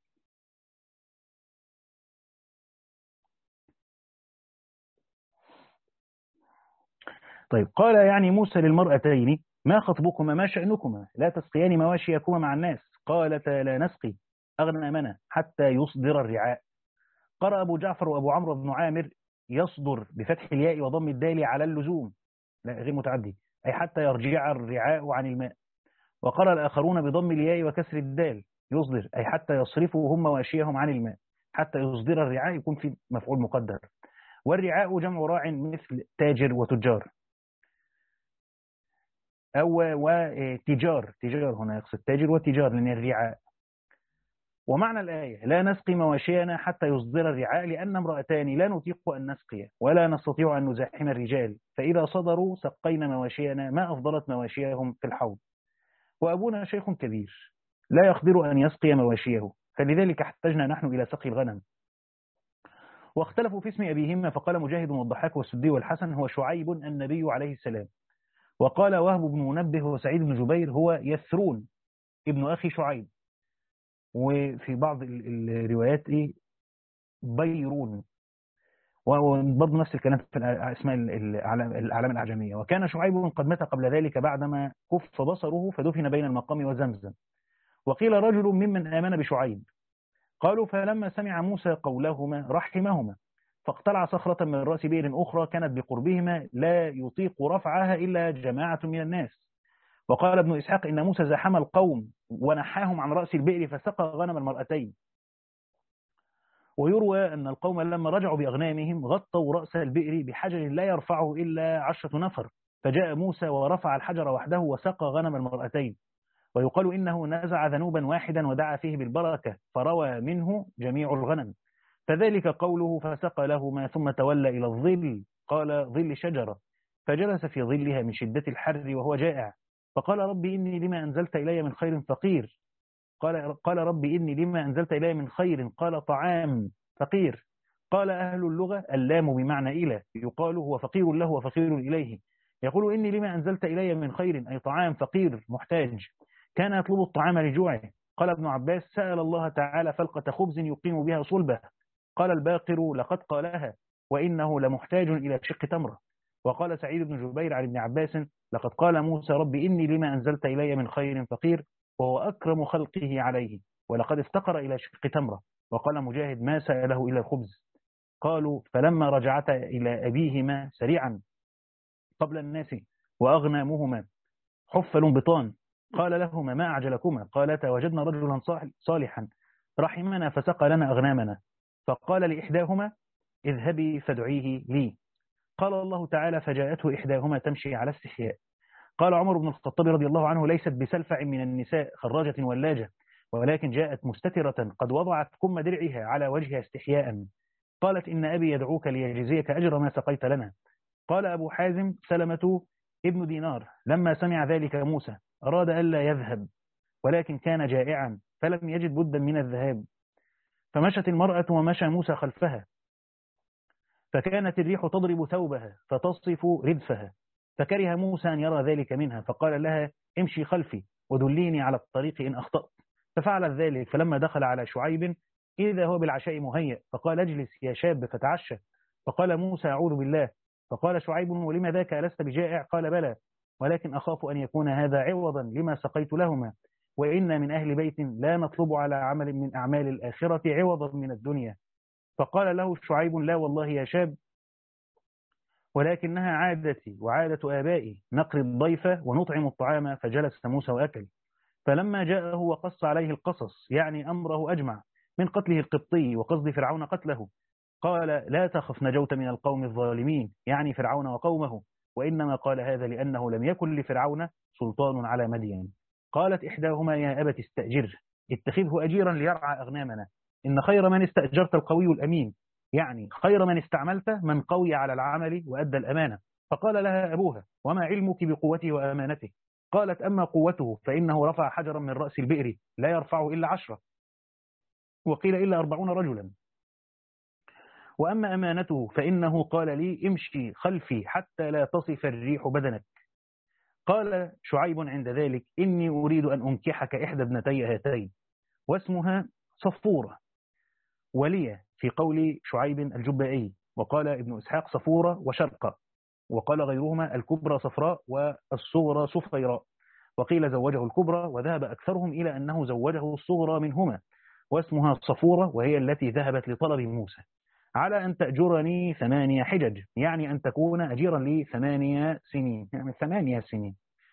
طيب قال يعني موسى للمرأتين: ما خطبكما ما شأنكما لا تسقيان مواشيكما مع الناس؟ قالتا: لا نسقي أغنمنا حتى يصدر الرعاء. قرأ أبو جعفر وأبو عمرو بن عامر: يصدر بفتح الياء وضم الدال على اللزوم، لا غير متعدي، أي حتى يرجع الرعاء عن الماء. وقرأ الآخرون بضم الياء وكسر الدال: يصدر أي حتى يصرفوا هم مواشيهم عن الماء. حتى يصدر الرعاء يكون في مفعول مقدر. والرعاء جمع راع مثل تاجر وتجار، أو وتجار، تجار هنا يقصد تاجر وتجار من الرعاء. ومعنى الآية: لا نسقي مواشينا حتى يصدر الرعاء، لأن امرأتان لا نطيق أن نسقي ولا نستطيع أن نزاحم الرجال، فإذا صدروا سقينا مواشينا ما أفضلت مواشيهم في الحوض. وأبونا شيخ كبير لا يقدر أن يسقي مواشيه، فلذلك احتجنا نحن إلى سقي الغنم. واختلفوا في اسم أبيهما، فقال مجاهد والضحاك والسدي والحسن: هو شعيب النبي عليه السلام. وقال وهب بن منبه وسعيد بن جبير: هو يثرون ابن أخي شعيب. وفي بعض الروايات إيه بيرون. وبرضه نفس الكلام في اسماء الاعلام الاعجميه. وكان شعيب قد مات قبل ذلك بعدما كف بصره فدفن بين المقام وزمزم. وقيل رجل ممن امن بشعيب. قالوا: فلما سمع موسى قولهما رحمهما، فاقتلع صخرة من رأس بئر أخرى كانت بقربهما لا يطيق رفعها إلا جماعة من الناس. وقال ابن إسحاق: إن موسى زاحم القوم ونحاهم عن رأس البئر فسقى غنم المرأتين. ويروى أن القوم لما رجعوا بأغنامهم غطوا رأس البئر بحجر لا يرفعه إلا عشرة نفر، فجاء موسى ورفع الحجر وحده وسقى غنم المرأتين. ويقال إنه نزع ذنوبا واحدا ودعا فيه بالبركة فروى منه جميع الغنم. فذلك قوله: فسقى لهما ثم تولى إلى الظل، قال ظل شجرة، فجلس في ظلها من شدة الحر وهو جائع، فقال: ربي إني لما أنزلت إلي من خير فقير. قال قال ربي إني لما أنزلت إلي من خير، قال طعام فقير. قال أهل اللغة: اللام بمعنى إلى، يقال هو فقير له وفقير إليه. يقول: إني لما أنزلت إلي من خير، أي طعام فقير محتاج، كان يطلب الطعام لجوعه. قال ابن عباس: سأل الله تعالى فلقة خبز يقيم بها صلبه. قال الباقر: لقد قالها، وإنه لمحتاج إلى شق تمرة. وقال سعيد بن جبير عن ابن عباس: لقد قال موسى ربي إني لما أنزلت إلي من خير فقير، وهو أكرم خلقه عليه، ولقد افتقر إلى شق تمرة. وقال مجاهد: ما سأله إلا الخبز. قالوا: فلما رجعتا إلى أبيهما سريعا قبل الناس وأغنامهما حفل بطان، قال لهما: ما أعجلكما؟ قالتا: وجدنا رجلا صالحا رحمنا فسقى لنا أغنامنا. فقال لإحداهما: اذهبي فادعيه لي. قال الله تعالى: فجاءته إحداهما تمشي على استحياء. قال عمر بن الخطاب رضي الله عنه: ليست بسلفع من النساء خراجة ولاجة، ولكن جاءت مستترة قد وضعت كم درعها على وجهها استحياء. قالت: إن أبي يدعوك ليجزيك أجر ما سقيت لنا. قال أبو حازم سلمة ابن دينار: لما سمع ذلك موسى أراد ألا يذهب، ولكن كان جائعا فلم يجد بدا من الذهاب، فمشت المرأة ومشى موسى خلفها، فكانت الريح تضرب ثوبها فتصف ردفها، فكره موسى أن يرى ذلك منها، فقال لها: امشي خلفي ودليني على الطريق إن أخطأت. ففعلت ذلك. فلما دخل على شعيب إذا هو بالعشاء مهيأ، فقال: اجلس يا شاب فتعشى. فقال موسى: أعوذ بالله. فقال شعيب: ولم ذاك ألست بجائع؟ قال: بلى، ولكن أخاف أن يكون هذا عوضا لما سقيت لهما، وإن من أهل بيت لا نطلب على عمل من أعمال الآخرة عوضا من الدنيا. فقال له شعيب: لا والله يا شاب، ولكنها عادتي وعادة آبائي، نقري الضيف ونطعم الطعام. فجلس موسى وأكل. فلما جاءه وقص عليه القصص، يعني أمره أجمع من قتله القبطي وقصد فرعون قتله، قال لا تخف نجوت من القوم الظالمين، يعني فرعون وقومه، وإنما قال هذا لأنه لم يكن لفرعون سلطان على مدين. قالت إحداهما يا أبت استأجره اتخذه أجيرا ليرعى أغنامنا، إن خير من استأجرت القوي الأمين، يعني خير من استعملت من قوي على العمل وأدى الأمانة. فقال لها أبوها وما علمك بقوته وأمانته؟ قالت أما قوته فإنه رفع حجرا من رأس البئر لا يرفعه إلا عشرة، وقيل إلا أربعون رجلا. وأما أمانته فإنه قال لي امشي خلفي حتى لا تصف الريح بدنك. قال شعيب عند ذلك إني أريد أن أنكحك إحدى ابنتي هاتين، واسمها صفورة، ولي في قول شعيب الجبائي، وقال ابن إسحاق صفورة وشرقة، وقال غيرهما الكبرى صفراء والصغرى صفيراء، وقيل زوجه الكبرى، وذهب أكثرهم إلى أنه زوجه الصغرى منهما، واسمها صفورة، وهي التي ذهبت لطلب موسى على أن تأجرني ثمانية حجج، يعني أن تكون أجيرا لي ثمانية سنين، يعني ثمانية سنين،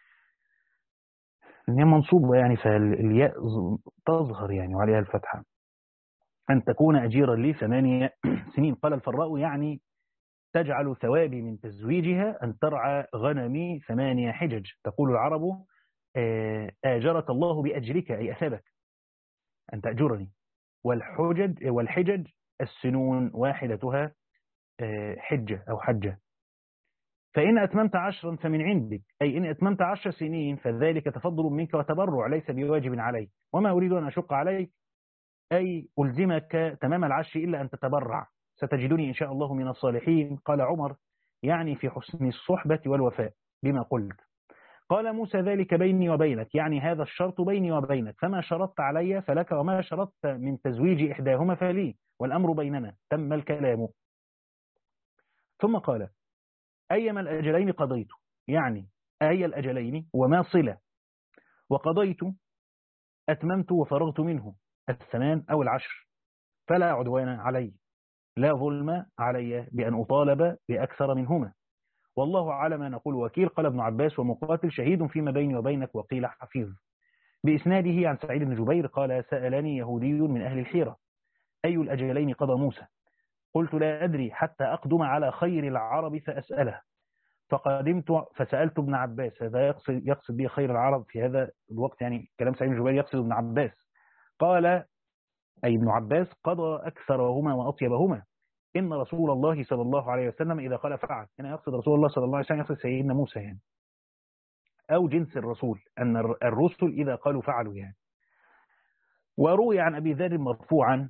هي منصوبة يعني فالياء تظهر يعني وعليها الفتحة، أن تكون أجيرا لي ثمانية سنين. قال الفراء يعني تجعل ثوابي من تزويجها أن ترعى غنمي ثمانية حجج. تقول العرب آجرك الله بأجرك، أي أثابك أن تأجرني. والحجج والحجج السنون واحدتها حجة أو حجة. فإن أتممت عشرا فمن عندك، أي إن أتممت عشر سنين فذلك تفضل منك وتبرع ليس بواجب عليك، وما أريد أن أشق عليك أي ألزمك تمام العشر إلا أن تتبرع، ستجدني إن شاء الله من الصالحين. قال عمر يعني في حسن الصحبة والوفاء بما قلت. قال موسى ذلك بيني وبينك، يعني هذا الشرط بيني وبينك، فما شرطت علي فلك، وما شرطت من تزويج إحداهما فلي، والأمر بيننا. تم الكلام. ثم قال أيما الأجلين قضيت، يعني أي الأجلين وما صلة، وقضيت أتممت وفرغت منه الثمان أو العشر، فلا عدوان علي، لا ظلم علي بأن أطالب بأكثر منهما، والله على ما نقول وكيل. قال ابن عباس ومقاتل شهيد فيما بيني وبينك، وقيل حفيظ. بإسناده عن سعيد بن جبير قال سألني يهودي من أهل الحيرة أي الأجلين قضى موسى؟ قلت لا أدري حتى أقدم على خير العرب فأسأله، فقدمت فسألت ابن عباس، هذا يقصد, يقصد به خير العرب في هذا الوقت، يعني كلام سعيد بن جبير يقصد ابن عباس. قال أي ابن عباس قضى أكثرهما وأطيبهما، إن رسول الله صلى الله عليه وسلم إذا قال فعل، هنا يقصد رسول الله صلى الله عليه وسلم، يقصد سيدنا موسى يعني، أو جنس الرسول، أن الرسل إذا قالوا فعلوا يعني. وروي عن أبي ذر مرفوعا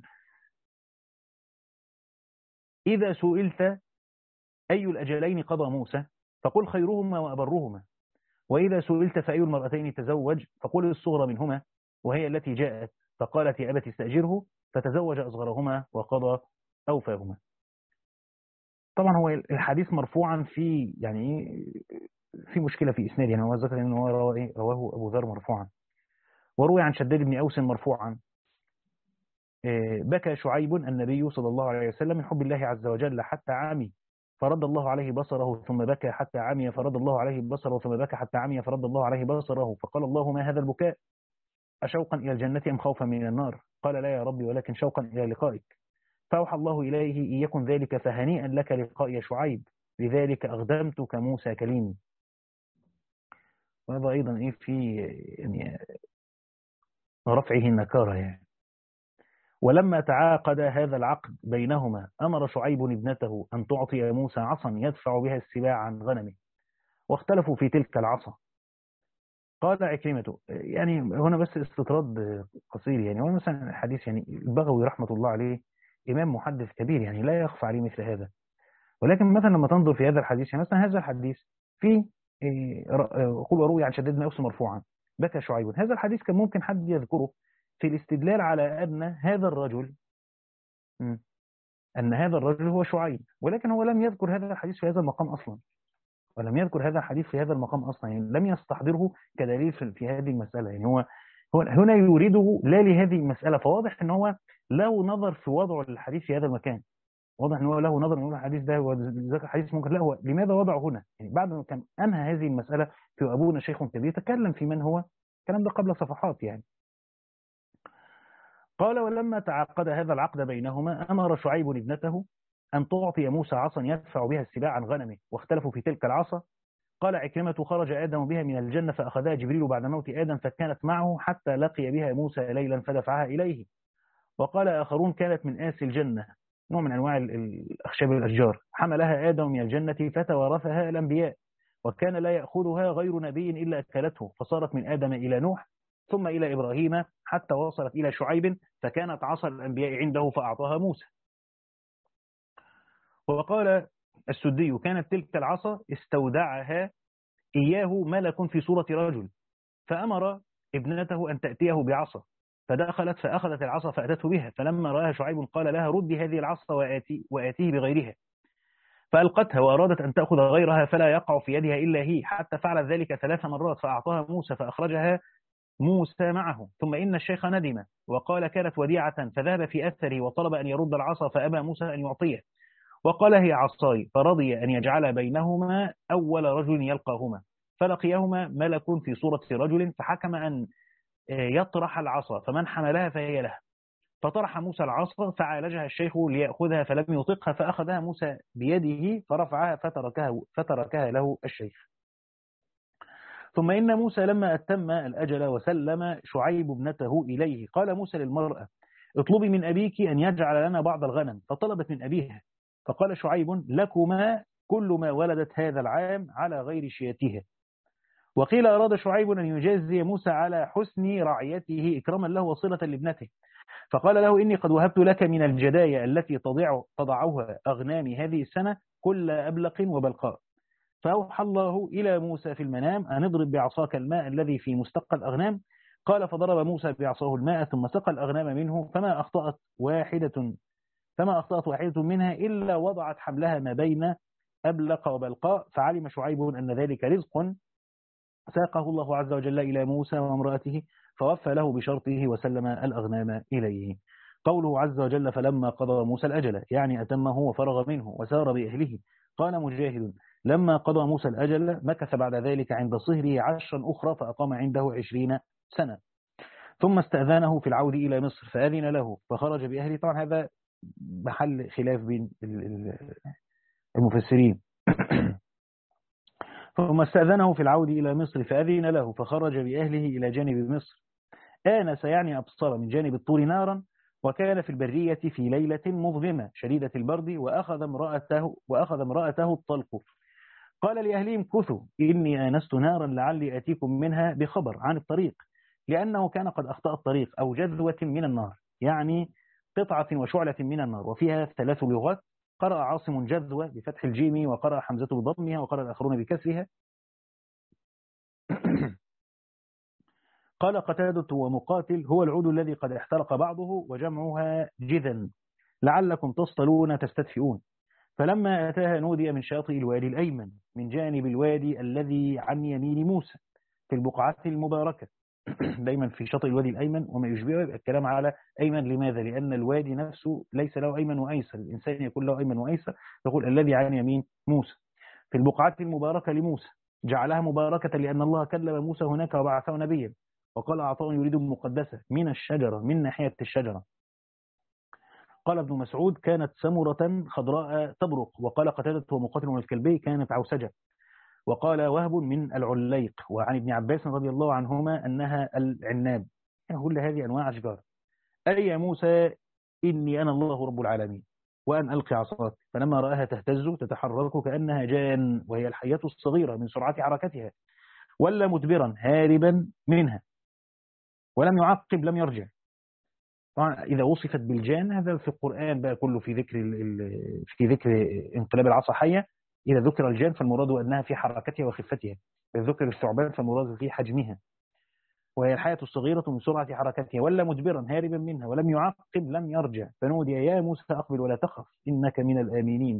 إذا سئلت أي الأجلين قضى موسى فقل خيرهما وأبرهما، وإذا سئلت فأي المرأتين تزوج فقل الصغرى منهما، وهي التي جاءت فقالت يا أبت استأجره، فتزوج أصغرهما وقضى أوفاهما. طبعا هو الحديث مرفوعا في يعني في مشكلة في إسناد، يعني هو ذكر أنه رواه أبو ذر مرفوعا. وروي عن شداد بن أوس مرفوعا بكى شعيب النبي صلى الله عليه وسلم من حب الله عز وجل حتى عمي فرد الله عليه بصره، ثم بكى حتى عمي فرد الله عليه بصره، ثم بكى حتى عمي فرد الله عليه بصره، فقال الله ما هذا البكاء؟ أشوقا إلى الجنة أم خوفا من النار؟ قال لا يا ربي ولكن شوقا إلى لقائك. فأوحى الله إليه إن يكن ذلك فهنيئا لك لقاء يا شعيب، لذلك أغدمتك موسى كليمي. وهذا أيضا إيه في يعني رفعه النكارة يعني. ولما تعاقد هذا العقد بينهما أمر شعيب ابنته أن تعطي موسى عصا يدفع بها السباع عن غنمه، واختلفوا في تلك العصا. قال عكرمة، يعني هنا بس استطراد قصير، يعني هو مثلا الحديث يعني البغوي رحمة الله عليه إمام محدث كبير، يعني لا يخفى عليه مثل هذا، ولكن مثلا لما تنظر في هذا الحديث، يعني مثلا هذا الحديث في قول روي عن شداد بن أوس مرفوعا بكى شعيب، هذا الحديث كان ممكن حد يذكره في الاستدلال على أن هذا الرجل أن هذا الرجل هو شعيب، ولكن هو لم يذكر هذا الحديث في هذا المقام أصلا، ولم يذكر هذا الحديث في هذا المقام أصلا، يعني لم يستحضره كدليل في هذه المسألة، يعني هو هو هنا يريده لا لهذه المسألة، فواضح أن هو له نظر في وضع الحديث في هذا المكان، واضح أن هو له نظر أن الحديث ده هو ذكر الحديث ممكن، لا هو لماذا وضعه هنا؟ يعني بعد ما كان أنهى هذه المسألة في أبونا شيخ كبير تكلم في من هو، الكلام ده قبل صفحات يعني. قال ولما تعاقد هذا العقد بينهما أمر شعيب ابنته أن تعطي موسى عصا يدفع بها السباع عن غنمه، واختلفوا في تلك العصا. قال عكرمة: خرج آدم بها من الجنة فأخذها جبريل بعد موت آدم فكانت معه حتى لقي بها موسى ليلا فدفعها إليه. وقال آخرون: كانت من آس الجنة، نوع من أنواع الأخشاب والأشجار، حملها آدم من الجنة فتوارثها الأنبياء، وكان لا يأخذها غير نبي إلا أكلته، فصارت من آدم إلى نوح ثم إلى إبراهيم حتى وصلت إلى شعيب، فكانت عصا الأنبياء عنده فأعطاها موسى. وقال السدي: كانت تلك العصا استودعها إياه ملك في صورة رجل، فأمر ابنته أن تأتيه بعصا، فدخلت فأخذت العصا فأتته بها، فلما رآها شعيب قال لها: ردي هذه العصا وآتي وآتيه بغيرها، فألقتها وأرادت أن تأخذ غيرها فلا يقع في يدها إلا هي، حتى فعلت ذلك ثلاث مرات، فأعطاها موسى فأخرجها موسى معه. ثم إن الشيخ ندم وقال: كانت وديعة، فذهب في أثره وطلب أن يرد العصا فأبى موسى أن يعطيه، وقال: هي عصاي، فرضي أن يجعل بينهما أول رجل يلقاهما، فلقيهما ملك في صورة رجل، فحكم أن يطرح العصا، فمن حملها فهي له، فطرح موسى العصا فعالجها الشيخ ليأخذها فلم يطقها، فأخذها موسى بيده فرفعها فتركها, فتركها له الشيخ. ثم إن موسى لما أتم الأجل وسلم شعيب ابنته إليه قال موسى للمرأة: اطلبي من أبيك أن يجعل لنا بعض الغنم، فطلبت من أبيها، فقال شعيب: لكما كل ما ولدت هذا العام على غير شياتها. وقيل أراد شعيب أن يجازي موسى على حسن رعيته إكراما له وصلة لابنته، فقال له: إني قد وهبت لك من الجدايا التي تضع تضعها أغنامي هذه السنة كل أبلق وبلقاء. فأوحى الله إلى موسى في المنام أن اضرب بعصاك الماء الذي في مستقى الأغنام. قال: فضرب موسى بعصاه الماء ثم سقى الأغنام منه، فما أخطأت واحدة فما أخطأت واحدة منها إلا وضعت حملها ما بين أبلق وبلقاء. فعلم شعيب أن ذلك رزق ساقه الله عز وجل إلى موسى وامرأته، فوفى له بشرطه وسلم الأغنام إليه. قوله عز وجل: فلما قضى موسى الأجل، يعني أتمه وفرغ منه وسار بأهله. قال مجاهد: لما قضى موسى الأجل مكث بعد ذلك عند صهره عشرا أخرى، فأقام عنده عشرين سنة، ثم استأذنه في العود إلى مصر فأذن له فخرج بأهله. طبعا هذا محل خلاف بين المفسرين. ثم استأذنه في العود إلى مصر فأذن له فخرج بأهله إلى جانب مصر. آنس يعني أبصر من جانب الطور نارا، وكان في البرية في ليلة مظلمة شديدة البرد، وأخذ امرأته, وأخذ امرأته الطلق. قال لأهلهم: كثوا إني آنست نارا لعلي أتيكم منها بخبر عن الطريق، لأنه كان قد أخطأ الطريق، أو جذوة من النار، يعني قطعة وشعلة من النار، وفيها ثلاث لغات. قرأ عاصم جذوة بفتح الجيم، وقرأ حمزة بضمها، وقرأ الآخرون بكسرها. قال قتادة ومقاتل: هو العود الذي قد احترق بعضه، وجمعها جذا، لعلكم تصطلون تستدفئون. فلما أتاها نودي من شاطئ الوادي الأيمن من جانب الوادي الذي عن يمين موسى في البقعة المباركة. دايما في شاطئ الوادي الأيمن وما يشبهه يبقى الكلام على أيمن. لماذا؟ لأن الوادي نفسه ليس له أيمن وأيسر، الإنسان يكون له أيمن وأيسر، يقول الذي عن يمين موسى في البقعة المباركة لموسى، جعلها مباركة لأن الله كلم موسى هناك وبعثه نبيا، وقال: أعطاه يريد مقدسة من الشجرة، من ناحية الشجرة. قال ابن مسعود: كانت سمرة خضراء تبرق. وقال قتادة ومقاتل من الكلبي: كانت عوسجة. وقال وهب: من العليق. وعن ابن عباس رضي الله عنهما أنها العناب. يعني كل هذه أنواع أشجار. أي يا موسى إني أنا الله رب العالمين، وأن ألقي عصاك. فلما رآها تهتز تتحرك كأنها جان، وهي الحية الصغيرة من سرعة حركتها، ولا مدبرا هاربا منها، ولم يعقب لم يرجع. طبعا إذا وصفت بالجان هذا في القرآن بقى كله في ذكر في ذكر انقلاب العصا حية. إذا ذكر الجان فالمراد أنها في حركتها وخفتها، إذا ذكر الثعبان فالمراد في حجمها، وهي الحية الصغيرة من سرعة حركتها، ولا مدبرا هاربا منها، ولم يعقب لم يرجع. فنودي: يا موسى أقبل ولا تخف إنك من الآمنين.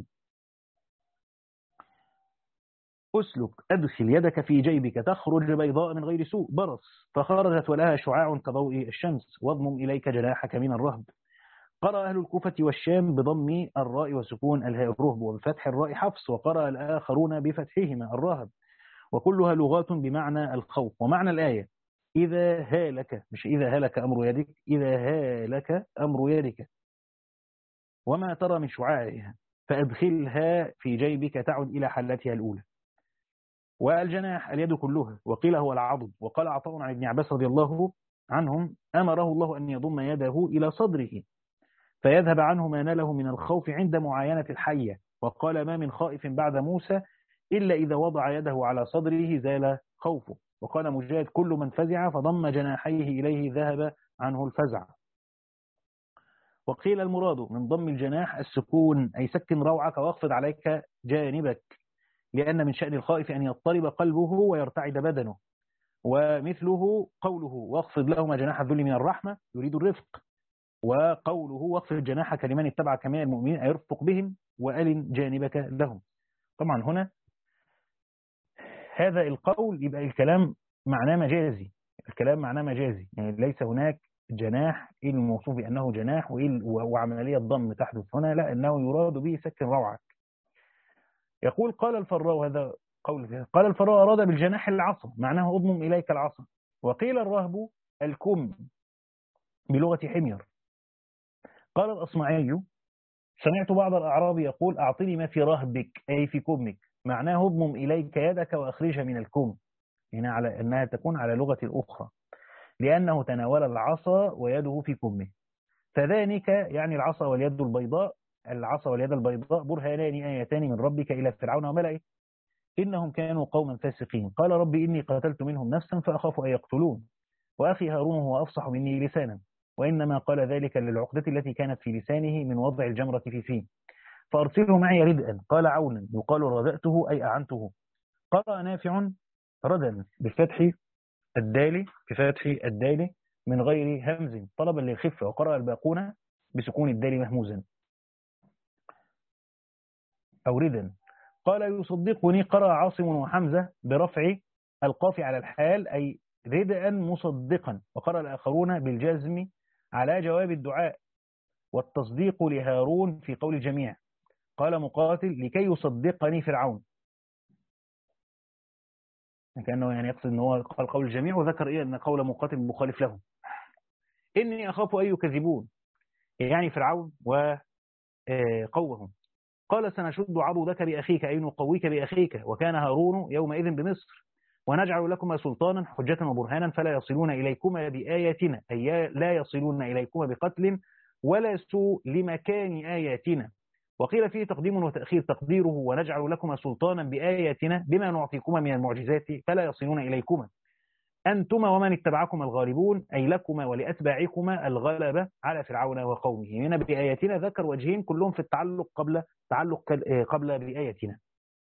أسلك أدخل يدك في جيبك تخرج بيضاء من غير سوء برص، فخرجت ولها شعاع كضوء الشمس، واضمم إليك جناحك من الرهب. قرأ أهل الكوفة والشام بضم الراء وسكون الهاء الرهب، وبفتح الراء حفص، وقرأ الآخرون بفتحهما الرهب، وكلها لغات بمعنى الخوف. ومعنى الآية: إذا هالك، مش إذا هلك أمر يدك، إذا هالك أمر يدك وما ترى من شعاعها. فأدخلها في جيبك تعد إلى حلتها الأولى. والجناح اليد كلها، وقيل هو العضد. وقال عطاء عن ابن عباس رضي الله عنهم أمره الله أن يضم يده إلى صدره فيذهب عنه ما ناله من الخوف عند معاينة الحية. وقال ما من خائف بعد موسى إلا إذا وضع يده على صدره زال خوفه. وقال مجاهد كل من فزع فضم جناحيه إليه ذهب عنه الفزع. وقيل المراد من ضم الجناح السكون، أي سكن روعك واخفض عليك جانبك، لأن من شأن الخائف أن يضطرب قلبه ويرتعد بدنه. ومثله قوله واخفض لهما جناح الذل من الرحمة يريد الرفق، وقوله واخفض جناحك لمن اتبعك من المؤمنين أي ارفق بهم وألن جانبك لهم. طبعا هنا هذا القول يبقى الكلام معناه مجازي، الكلام معناه مجازي، يعني ليس هناك جناح الموصوف بأنه جناح وعملية ضم تحدث هنا، لا، أنه يراد به سكن روعك. يقول قال الفراء، هذا قول قال الفراء أراد بالجناح العصا، معناه أضمم إليك العصا. وقيل الرهب الكم بلغة حمير. قال الأصمعي سمعت بعض الأعراب يقول أعطني ما في رهبك أي في كمك، معناه اضمم إليك يدك وأخرجها من الكم، هنا على أنها تكون على لغة أخرى، لأنه تناول العصا ويده في كمه. فذلك يعني العصا واليد البيضاء، العصا واليد البيضاء برهانان آيتان من ربك إلى فرعون وملئه إنهم كانوا قوما فاسقين. قال ربي إني قتلت منهم نفسا فأخاف أن يقتلون وأخي هارون هو أفصح مني لسانا. وإنما قال ذلك للعقدة التي كانت في لسانه من وضع الجمرة في فيه. فأرسله معي ردءا، قال عونا يقال ردأته أي أعنته. قرأ نافع ردا بفتح الدال بفتح الدال من غير همز طلبا للخفة. وقرأ الباقون بسكون الدال مهموزا أو ردا. قال يصدقني قرأ عاصم وحمزة برفع القاف على الحال أي ردءا مصدقا. وقرأ الآخرون بالجزم على جواب الدعاء والتصديق لهارون في قول الجميع. قال مقاتل لكي يصدقني فرعون، كأنه يعني يقصد أنه قال قول الجميع، وذكر إيه أن قول مقاتل مخالف له. إني أخاف أن يكذبون، يعني فرعون وقومهم. قال سنشد عضدك بأخيك أي نقويك بأخيك وكان هارون يومئذ بمصر ونجعل لكما سلطانا حجة وبرهانا فلا يصلون إليكما بآياتنا أي لا يصلون إليكما بقتل ولا سوء لمكان آياتنا. وقيل فيه تقديم وتأخير، تقديره ونجعل لكما سلطانا بآياتنا بما نعطيكما من المعجزات فلا يصلون إليكما أنتما ومن اتبعكما الغالبون أي لكما ولأتباعكما الغلبة على فرعون وقومه. هنا بآياتنا ذكر وجهين كلهم في التعلق قبل تعلق قبل بآياتنا،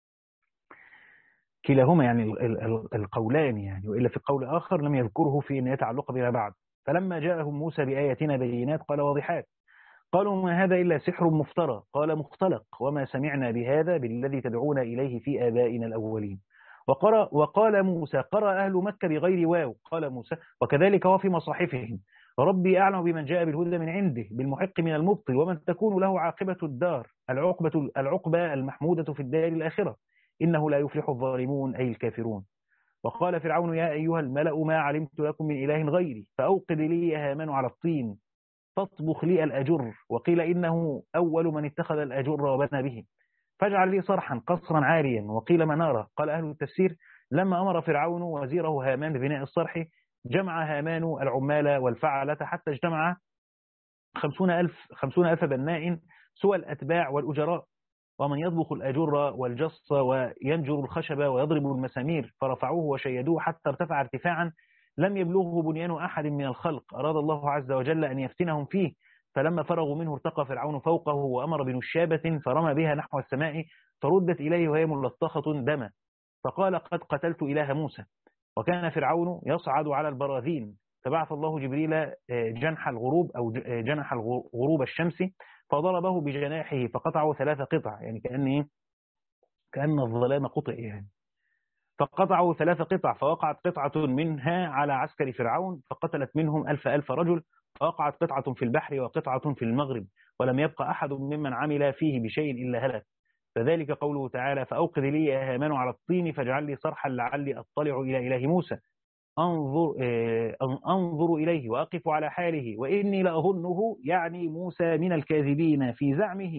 كلاهما يعني القولان يعني، وإلا في قول آخر لم يذكره في أن يتعلق بما بعد. فلما جاءهم موسى بآياتنا بينات قال واضحات قالوا ما هذا إلا سحر مفترى قال مختلق وما سمعنا بهذا بالذي تدعون إليه في آبائنا الأولين. وقرأ وقال موسى قرأ أهل مكة بغير واو قال موسى وكذلك هو في مصاحفهم ربي أعلم بمن جاء بالهدى من عنده بالمحق من المبطل ومن تكون له عاقبة الدار العقبة العقبة المحمودة في الدار الآخرة إنه لا يفلح الظالمون أي الكافرون. وقال فرعون يا أيها الملأ ما علمت لكم من إله غيري فأوقد لي يا هامان على الطين فاطبخ لي الأجر. وقيل إنه أول من اتخذ الأجر وبنى به فاجعل لي صرحا قصرا عاليا. وقيل منارة. قال أهل التفسير لما أمر فرعون وزيره هامان ببناء الصرح جمع هامان العمال والفعلة حتى اجتمع خمسون ألف, خمسون ألف بناء سوى الأتباع والأجراء ومن يطبخ الأجر والجص وينجر الخشب ويضرب المسامير فرفعوه وشيدوه حتى ارتفع ارتفاعا لم يبلغه بنيان أحد من الخلق. أراد الله عز وجل أن يفتنهم فيه فلما فرغوا منه ارتقى فرعون فوقه وأمر بنشابة فرمى بها نحو السماء فردت إليه وهي ملطخة دما فقال قد قتلت إله موسى. وكان فرعون يصعد على البراذين فبعث الله جبريل جنح الغروب أو جنح غروب الشمس فضربه بجناحه فقطعه ثلاث قطع يعني كأن كأن الظلام قطع يعني فقطعوا ثلاث قطع فوقعت قطعة منها على عسكر فرعون فقتلت منهم ألف ألف رجل فوقعت قطعة في البحر وقطعة في المغرب ولم يبقى أحد ممن عمل فيه بشيء إلا هلك. فذلك قوله تعالى فأوقد لي يا هامان على الطين فاجعل لي صرحا لعلي أطلع إلى إله موسى أنظر, أنظر إليه وأقف على حاله وإني لأظنه يعني موسى من الكاذبين في زعمه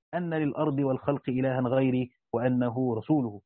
أن للأرض والخلق إلها غيري وأنه رسوله.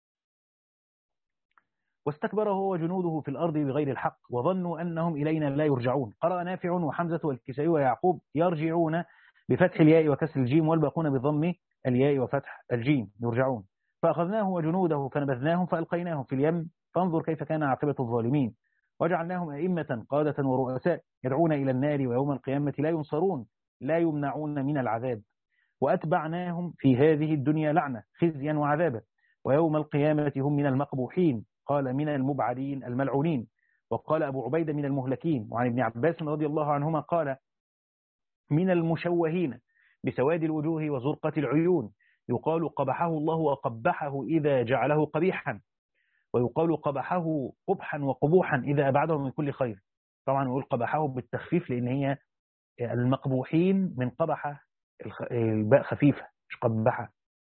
واستكبر هو وجنوده في الأرض بغير الحق وظنوا أنهم إلينا لا يرجعون. قرأ نافع وحمزة والكسائي ويعقوب يرجعون بفتح الياء وكسر الجيم، والباقون بضم الياء وفتح الجيم يرجعون. فأخذناه وجنوده فنبذناهم فألقيناهم في اليم فانظر كيف كان عاقبة الظالمين. وجعلناهم أئمة قادة ورؤساء يدعون إلى النار ويوم القيامة لا ينصرون لا يمنعون من العذاب. وأتبعناهم في هذه الدنيا لعنة خزيا وعذابا، ويوم القيامة هم من المقبوحين. قال من المبعدين الملعونين. وقال أبو عبيدة من المهلكين. وعن ابن عباس رضي الله عنهما قال من المشوهين بسواد الوجوه وزرقة العيون. يقال قبحه الله وقبحه إذا جعله قبيحا، ويقال قبحه قبحا وقبوحا إذا أبعده من كل خير. طبعا يقول قبحه بالتخفيف لأن هي المقبوحين من قبحة الباء خفيفة مش قبحة.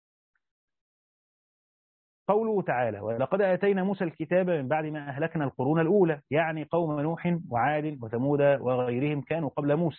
قوله تعالى ولقد آتينا موسى الكتاب من بعد ما أهلكنا القرون الأولى، يعني قوم نوح وعاد وثمود وغيرهم كانوا قبل موسى.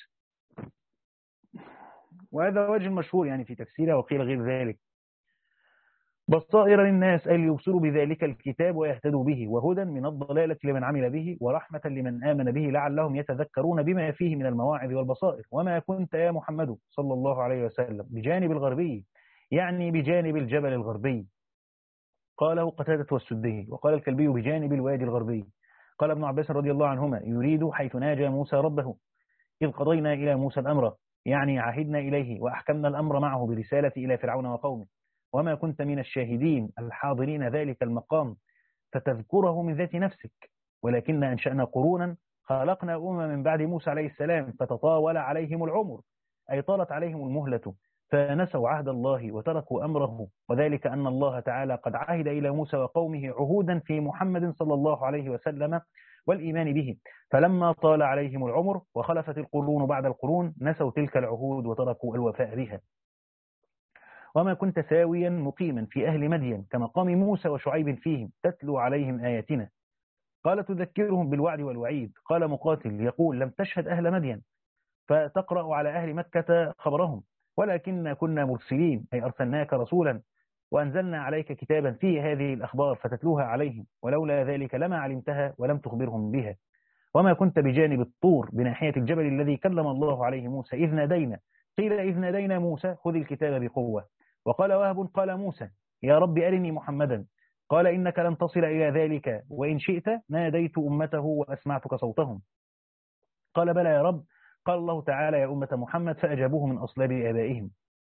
وهذا وجه مشهور يعني في تفسيره، وقيل غير ذلك. بصائر للناس أن يبصروا بذلك الكتاب ويهتدوا به، وهدى من الضلالة لمن عمل به، ورحمة لمن آمن به لعلهم يتذكرون بما فيه من المواعظ والبصائر. وما كنت يا محمد صلى الله عليه وسلم بجانب الغربي، يعني بجانب الجبل الغربي. قاله قتادة والسدي. وقال الكلبي بجانب الوادي الغربي. قال ابن عباس رضي الله عنهما يريد حيث ناجى موسى ربه إذ قضينا إلى موسى الأمر، يعني عهدنا إليه وأحكمنا الأمر معه برسالة إلى فرعون وقومه. وما كنت من الشاهدين الحاضرين ذلك المقام فتذكره من ذات نفسك، ولكن أنشأنا قرونا خلقنا أمم من بعد موسى عليه السلام فتطاول عليهم العمر، أي طالت عليهم المهلة فنسوا عهد الله وتركوا أمره. وذلك أن الله تعالى قد عهد إلى موسى وقومه عهودا في محمد صلى الله عليه وسلم والإيمان به، فلما طال عليهم العمر وخلفت القرون بعد القرون نسوا تلك العهود وتركوا الوفاء بها. وما كنت ساويا مقيما في أهل مدين كمقام موسى وشعيب فيهم تتلو عليهم آياتنا. قال تذكرهم بالوعد والوعيد. قال مقاتل يقول لم تشهد أهل مدين فتقرأ على أهل مكة خبرهم، ولكن كنا مرسلين أي أرسلناك رسولا وأنزلنا عليك كتابا فيه هذه الأخبار فتتلوها عليهم، ولولا ذلك لما علمتها ولم تخبرهم بها. وما كنت بجانب الطور بناحية الجبل الذي كلم الله عليه موسى إذ نادينا. قيل إذ نادينا موسى خذ الكتاب بقوة. وقال وهب قال موسى يا رب أرني محمدا. قال إنك لن تصل إلى ذلك، وإن شئت ناديت أمته وأسمعتك صوتهم. قال بلى يا رب. قال الله تعالى يا أمة محمد فأجابوه من أصلاب آبائهم.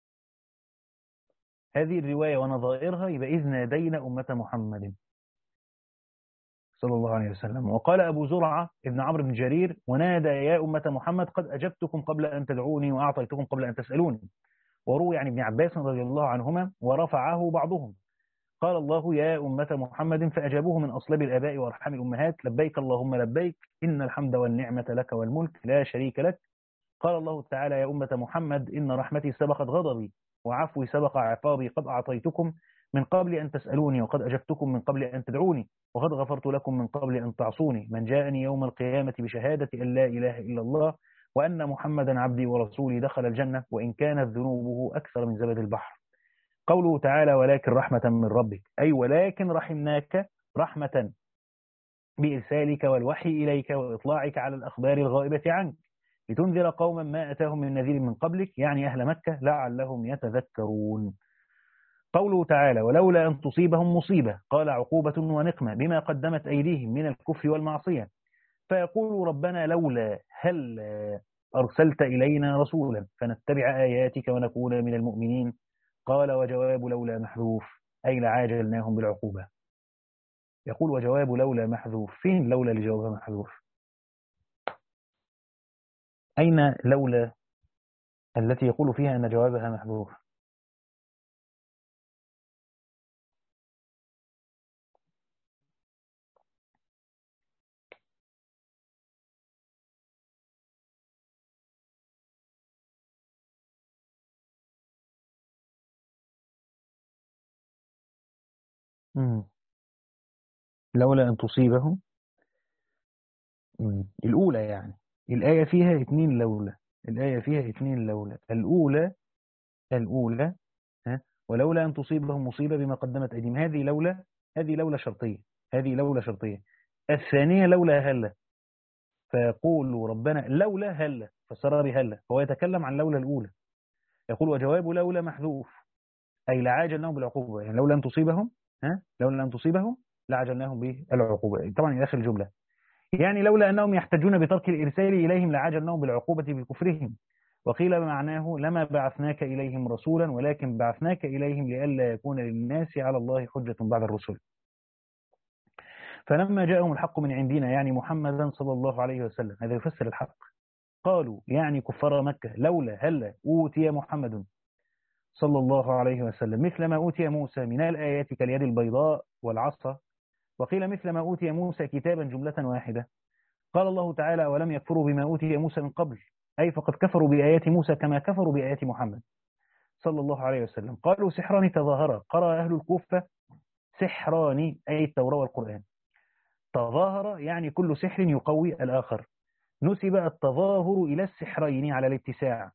هذه الرواية ونظائرها يبقى إذ نادينا أمة محمد صلى الله عليه وسلم. وقال أبو زرعة ابن عمرو بن جرير ونادى يا أمة محمد قد أجبتكم قبل أن تدعوني وأعطيتكم قبل أن تسألوني. وروي عن ابن عباس رضي الله عنهما ورفعه بعضهم قال الله يا أمة محمد فأجابوه من أصلاب الآباء وأرحام الأمهات لبيك اللهم لبيك إن الحمد والنعمة لك والملك لا شريك لك. قال الله تعالى يا أمة محمد إن رحمتي سبقت غضبي وعفوي سبق عقابي قد أعطيتكم من قبل أن تسألوني وقد أجبتكم من قبل أن تدعوني وقد غفرت لكم من قبل أن تعصوني. من جاءني يوم القيامة بشهادة أن لا إله إلا الله وأن محمدا عبدي ورسولي دخل الجنة وإن كانت ذنوبه أكثر من زبد البحر. قوله تعالى ولكن رحمة من ربك أي ولكن رحمناك رحمة بإرسالك والوحي إليك وإطلاعك على الأخبار الغائبة عنك لتنذر قوما ما أتاهم من نذير من قبلك يعني أهل مكة لعلهم يتذكرون. قوله تعالى ولولا أن تصيبهم مصيبة قال عقوبة ونقمة بما قدمت أيديهم من الكفر والمعصية فيقول ربنا لولا هل أرسلت إلينا رسولا فنتبع آياتك ونكون من المؤمنين. قال وجواب لولا محذوف أي لعاجلناهم بالعقوبة. يقول وجواب لولا محذوف فين لولا لجوابها محذوف؟ أين لولا التي يقول فيها أن جوابها محذوف؟ مم. لولا أن تصيبهم مم. الأولى يعني الآية فيها اثنين لولا الآية فيها اثنين لولا الأولى الأولى ها ولولا أن تصيبهم مصيبة بما قدمت أيديهم. هذه لولا، هذه لولا شرطية، هذه لولا شرطية. الثانية لولا هلا، فيقول ربنا لولا هلا، فسر بهلا، فهو يتكلم عن لولا الأولى. يقول وجواب لولا محذوف، أي لعاجلناهم بالعقوبة، يعني لولا أن تصيبهم ها لولا أن تصيبهم لعجلناهم بالعقوبة، طبعا إلى آخر الجملة. يعني لولا أنهم يحتجون بترك الإرسال إليهم لعاجلناهم بالعقوبة بكفرهم. وقيل معناه لما بعثناك إليهم رسولا ولكن بعثناك إليهم لئلا يكون للناس على الله حجة بعد الرسل. فلما جاءهم الحق من عندنا، يعني محمدا صلى الله عليه وسلم، هذا يفسر الحق، قالوا يعني كفار مكة لولا هلا أوتي محمد صلى الله عليه وسلم مثل ما أوتي موسى من الآيات كاليد البيضاء والعصا. وقيل مثل ما أوتي موسى كتابا جملة واحدة. قال الله تعالى ولم يكفروا بما أوتي موسى من قبل، أي فقد كفروا بآيات موسى كما كفروا بآيات محمد صلى الله عليه وسلم. قالوا سحران تظاهرا، قرأ أهل الكوفة سحران أي التوراة والقرآن. تظاهر يعني كل سحر يقوي الآخر. نسب التظاهر إلى السحرين على الاتساع.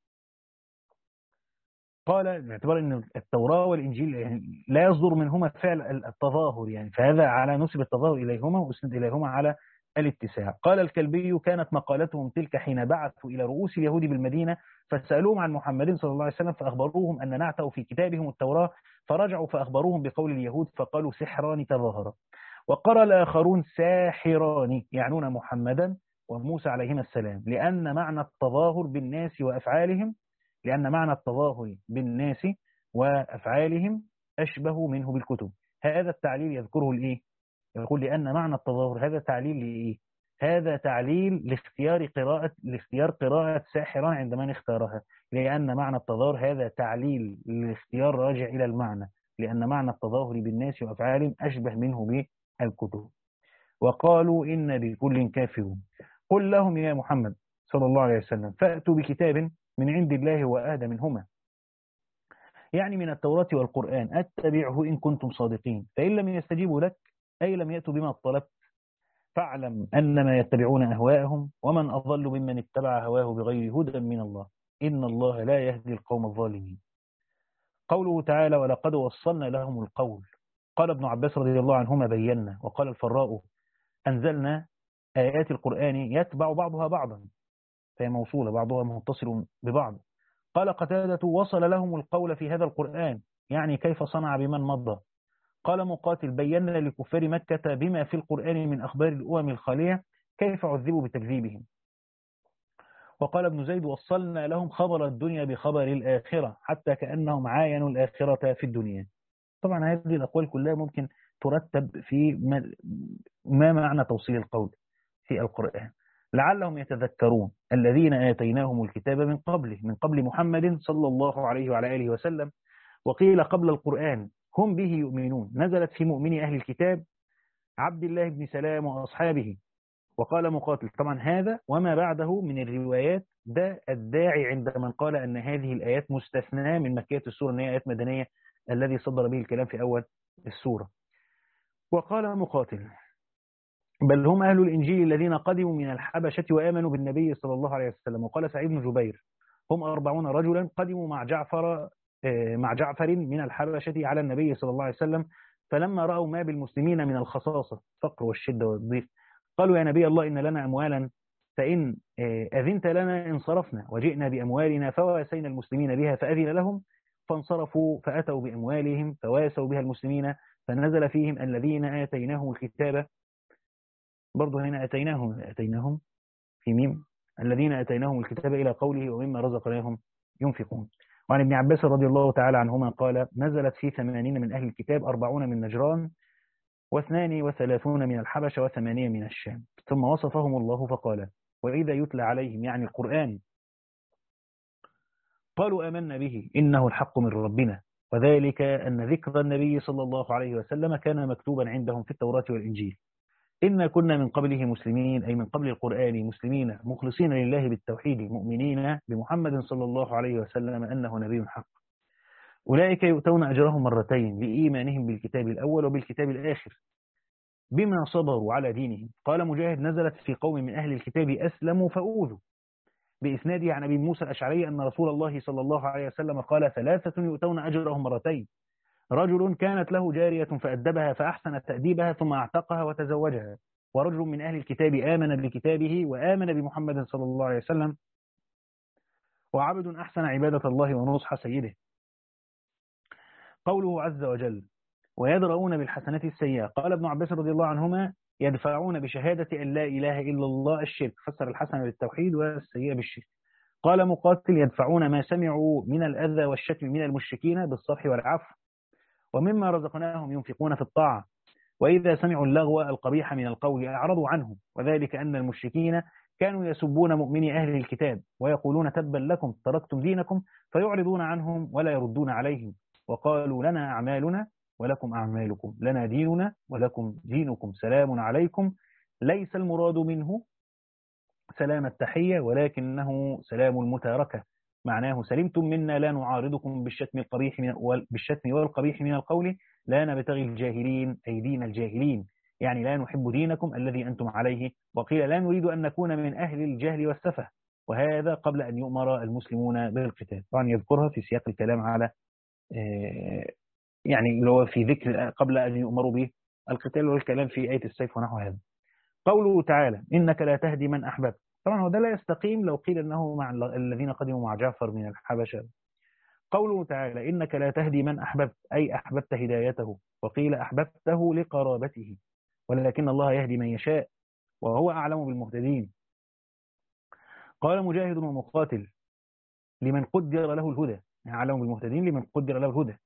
قال باعتبار أن التوراة والإنجيل يعني لا يصدر منهما فعل التظاهر، يعني فهذا على نسب التظاهر إليهما وأسند إليهما على الاتساع. قال الكلبي كانت مقالتهم تلك حين بعثوا إلى رؤوس اليهود بالمدينة فسألوهم عن محمد صلى الله عليه وسلم فأخبروهم أن نعته في كتابهم التوراة، فرجعوا فأخبروهم بقول اليهود فقالوا سحران تظاهرا. وقرأ الآخرون ساحران يعنون محمدا وموسى عليهما السلام، لأن معنى التظاهر بالناس وأفعالهم لأن معنى التظاهر بالناس وأفعالهم أشبه منه بالكتب. هذا التعليل يذكره الإيه؟ يقول لأن معنى التظاهر، هذا تعليل لإيه؟ هذا تعليل لاختيار قراءة لاختيار قراءة ساحرة عند من اختارها، لأن معنى التظاهر هذا تعليل لاختيار راجع إلى المعنى، لأن معنى التظاهر بالناس وأفعالهم أشبه منه بالكتب. وقالوا إن بكل كافرون. قل لهم يا محمد صلى الله عليه وسلم فأتوا بكتاب من عند الله وأهدى منهما، يعني من التوراة والقرآن، أتبعه إن كنتم صادقين، فإن لم يستجيبوا لك أي لم يأتوا بما طلبت فاعلم أنما يتبعون أهواءهم ومن أضل ممن اتبع هواه بغير هدى من الله إن الله لا يهدي القوم الظالمين. قوله تعالى ولقد وصلنا لهم القول. قال ابن عباس رضي الله عنهما بينا، وقال الفراء أنزلنا آيات القرآن يتبع بعضها بعضا، فهي موصولة بعضها متصل ببعض. قال قتادة وصل لهم القول في هذا القرآن، يعني كيف صنع بمن مضى. قال مقاتل بينا لكفار مكة بما في القرآن من أخبار الأمم الخالية كيف عذبوا بتكذيبهم. وقال ابن زيد وصلنا لهم خبر الدنيا بخبر الآخرة حتى كأنهم عاينوا الآخرة في الدنيا. طبعا هذه الأقوال كلها ممكن ترتب في ما معنى توصيل القول في القرآن. لعلهم يتذكرون الذين آتيناهم الكتاب من قبله من قبل محمد صلى الله عليه وعلى آله وسلم، وقيل قبل القرآن هم به يؤمنون، نزلت في مؤمني أهل الكتاب عبد الله بن سلام وأصحابه. وقال مقاتل طبعا هذا وما بعده من الروايات ده الداعي عند من قال أن هذه الآيات مستثناة من مكية السورة، أن هي آيات مدنية الذي صدر به الكلام في أول السورة. وقال مقاتل بل هم أهل الإنجيل الذين قدموا من الحبشة وآمنوا بالنبي صلى الله عليه وسلم. وقال سعيد بن جبير هم أربعون رجلا قدموا مع جعفر مع جعفر من الحبشة على النبي صلى الله عليه وسلم، فلما رأوا ما بالمسلمين من الخصاصة الفقر والشدة والضيق قالوا يا نبي الله إن لنا أموالا فإن أذنت لنا انصرفنا وجئنا بأموالنا فواسينا المسلمين بها فأذن لهم فانصرفوا فأتوا بأموالهم فواسوا بها المسلمين فنزل فيهم الذين آتيناهم الكتاب. برضو هنا أتيناهم أتيناهم في ميم الذين أتيناهم الكتاب إلى قوله ومما رزقناهم ينفقون. وعن ابن عباس رضي الله تعالى عنهما قال نزلت في ثمانين من أهل الكتاب أربعون من نجران واثنان وثلاثون من الحبشة وثمانية من الشام. ثم وصفهم الله فقال وإذا يتلى عليهم يعني القرآن قالوا آمنا به إنه الحق من ربنا، وذلك أن ذكر النبي صلى الله عليه وسلم كان مكتوبا عندهم في التوراة والإنجيل. إنا كنا من قبله مسلمين أي من قبل القرآن مسلمين مخلصين لله بالتوحيد مؤمنين بمحمد صلى الله عليه وسلم أنه نبي حق. أولئك يؤتون أجرهم مرتين لإيمانهم بالكتاب الأول وبالكتاب الآخر بما صبروا على دينهم. قال مجاهد نزلت في قوم من أهل الكتاب أسلموا فأوذوا، بإسناده عن أبي موسى الأشعري أن رسول الله صلى الله عليه وسلم قال ثلاثة يؤتون أجرهم مرتين: رجل كانت له جارية فأدبها فأحسن تأديبها ثم أعتقها وتزوجها، ورجل من أهل الكتاب آمن بكتابه وآمن بمحمد صلى الله عليه وسلم، وعبد أحسن عبادة الله ونصح سيده. قوله عز وجل: ويدرؤون بالحسنة السيئة. قال ابن عباس رضي الله عنهما: يدفعون بشهادة أن لا إله إلا الله الشرك، فسر الحسنة بالتوحيد والسيئة بالشرك. قال مقاتل: يدفعون ما سمعوا من الأذى والشتم من المشركين بالصفح والعفو، ومما رزقناهم ينفقون في الطاعة، وإذا سمعوا اللغو القبيح من القول أعرضوا عنه، وذلك أن المشركين كانوا يسبون مؤمني أهل الكتاب ويقولون: تبا لكم تركتم دينكم، فيعرضون عنهم ولا يردون عليهم، وقالوا: لنا أعمالنا ولكم أعمالكم، لنا ديننا ولكم دينكم، سلام عليكم. ليس المراد منه سلام التحية، ولكنه سلام المتاركة، معناه: سلمتم منا لا نعارضكم بالشتم القبيح من بالشتم والقبيح من القول، لا نبتغي الجاهلين أي دين الجاهلين، يعني لا نحب دينكم الذي أنتم عليه. وقيل: لا نريد أن نكون من أهل الجهل والسفه، وهذا قبل أن يؤمر المسلمون بالقتال. طبعا يذكرها في سياق الكلام على يعني اللي هو في ذكر قبل أن يؤمروا به القتال، والكلام في آية السيف ونحو هذا. قوله تعالى: إنك لا تهدي من أحببت. طبعا هو ده لا يستقيم لو قيل أنه مع الذين قدموا مع جعفر من الحبشة. قوله تعالى: إنك لا تهدي من أحببت، أي أحببت هدايته، وقيل أحببته لقرابته، ولكن الله يهدي من يشاء وهو أعلم بالمهتدين. قال مجاهد ومقاتل: لمن قدر له الهدى، أعلم بالمهتدين لمن قدر له الهدى.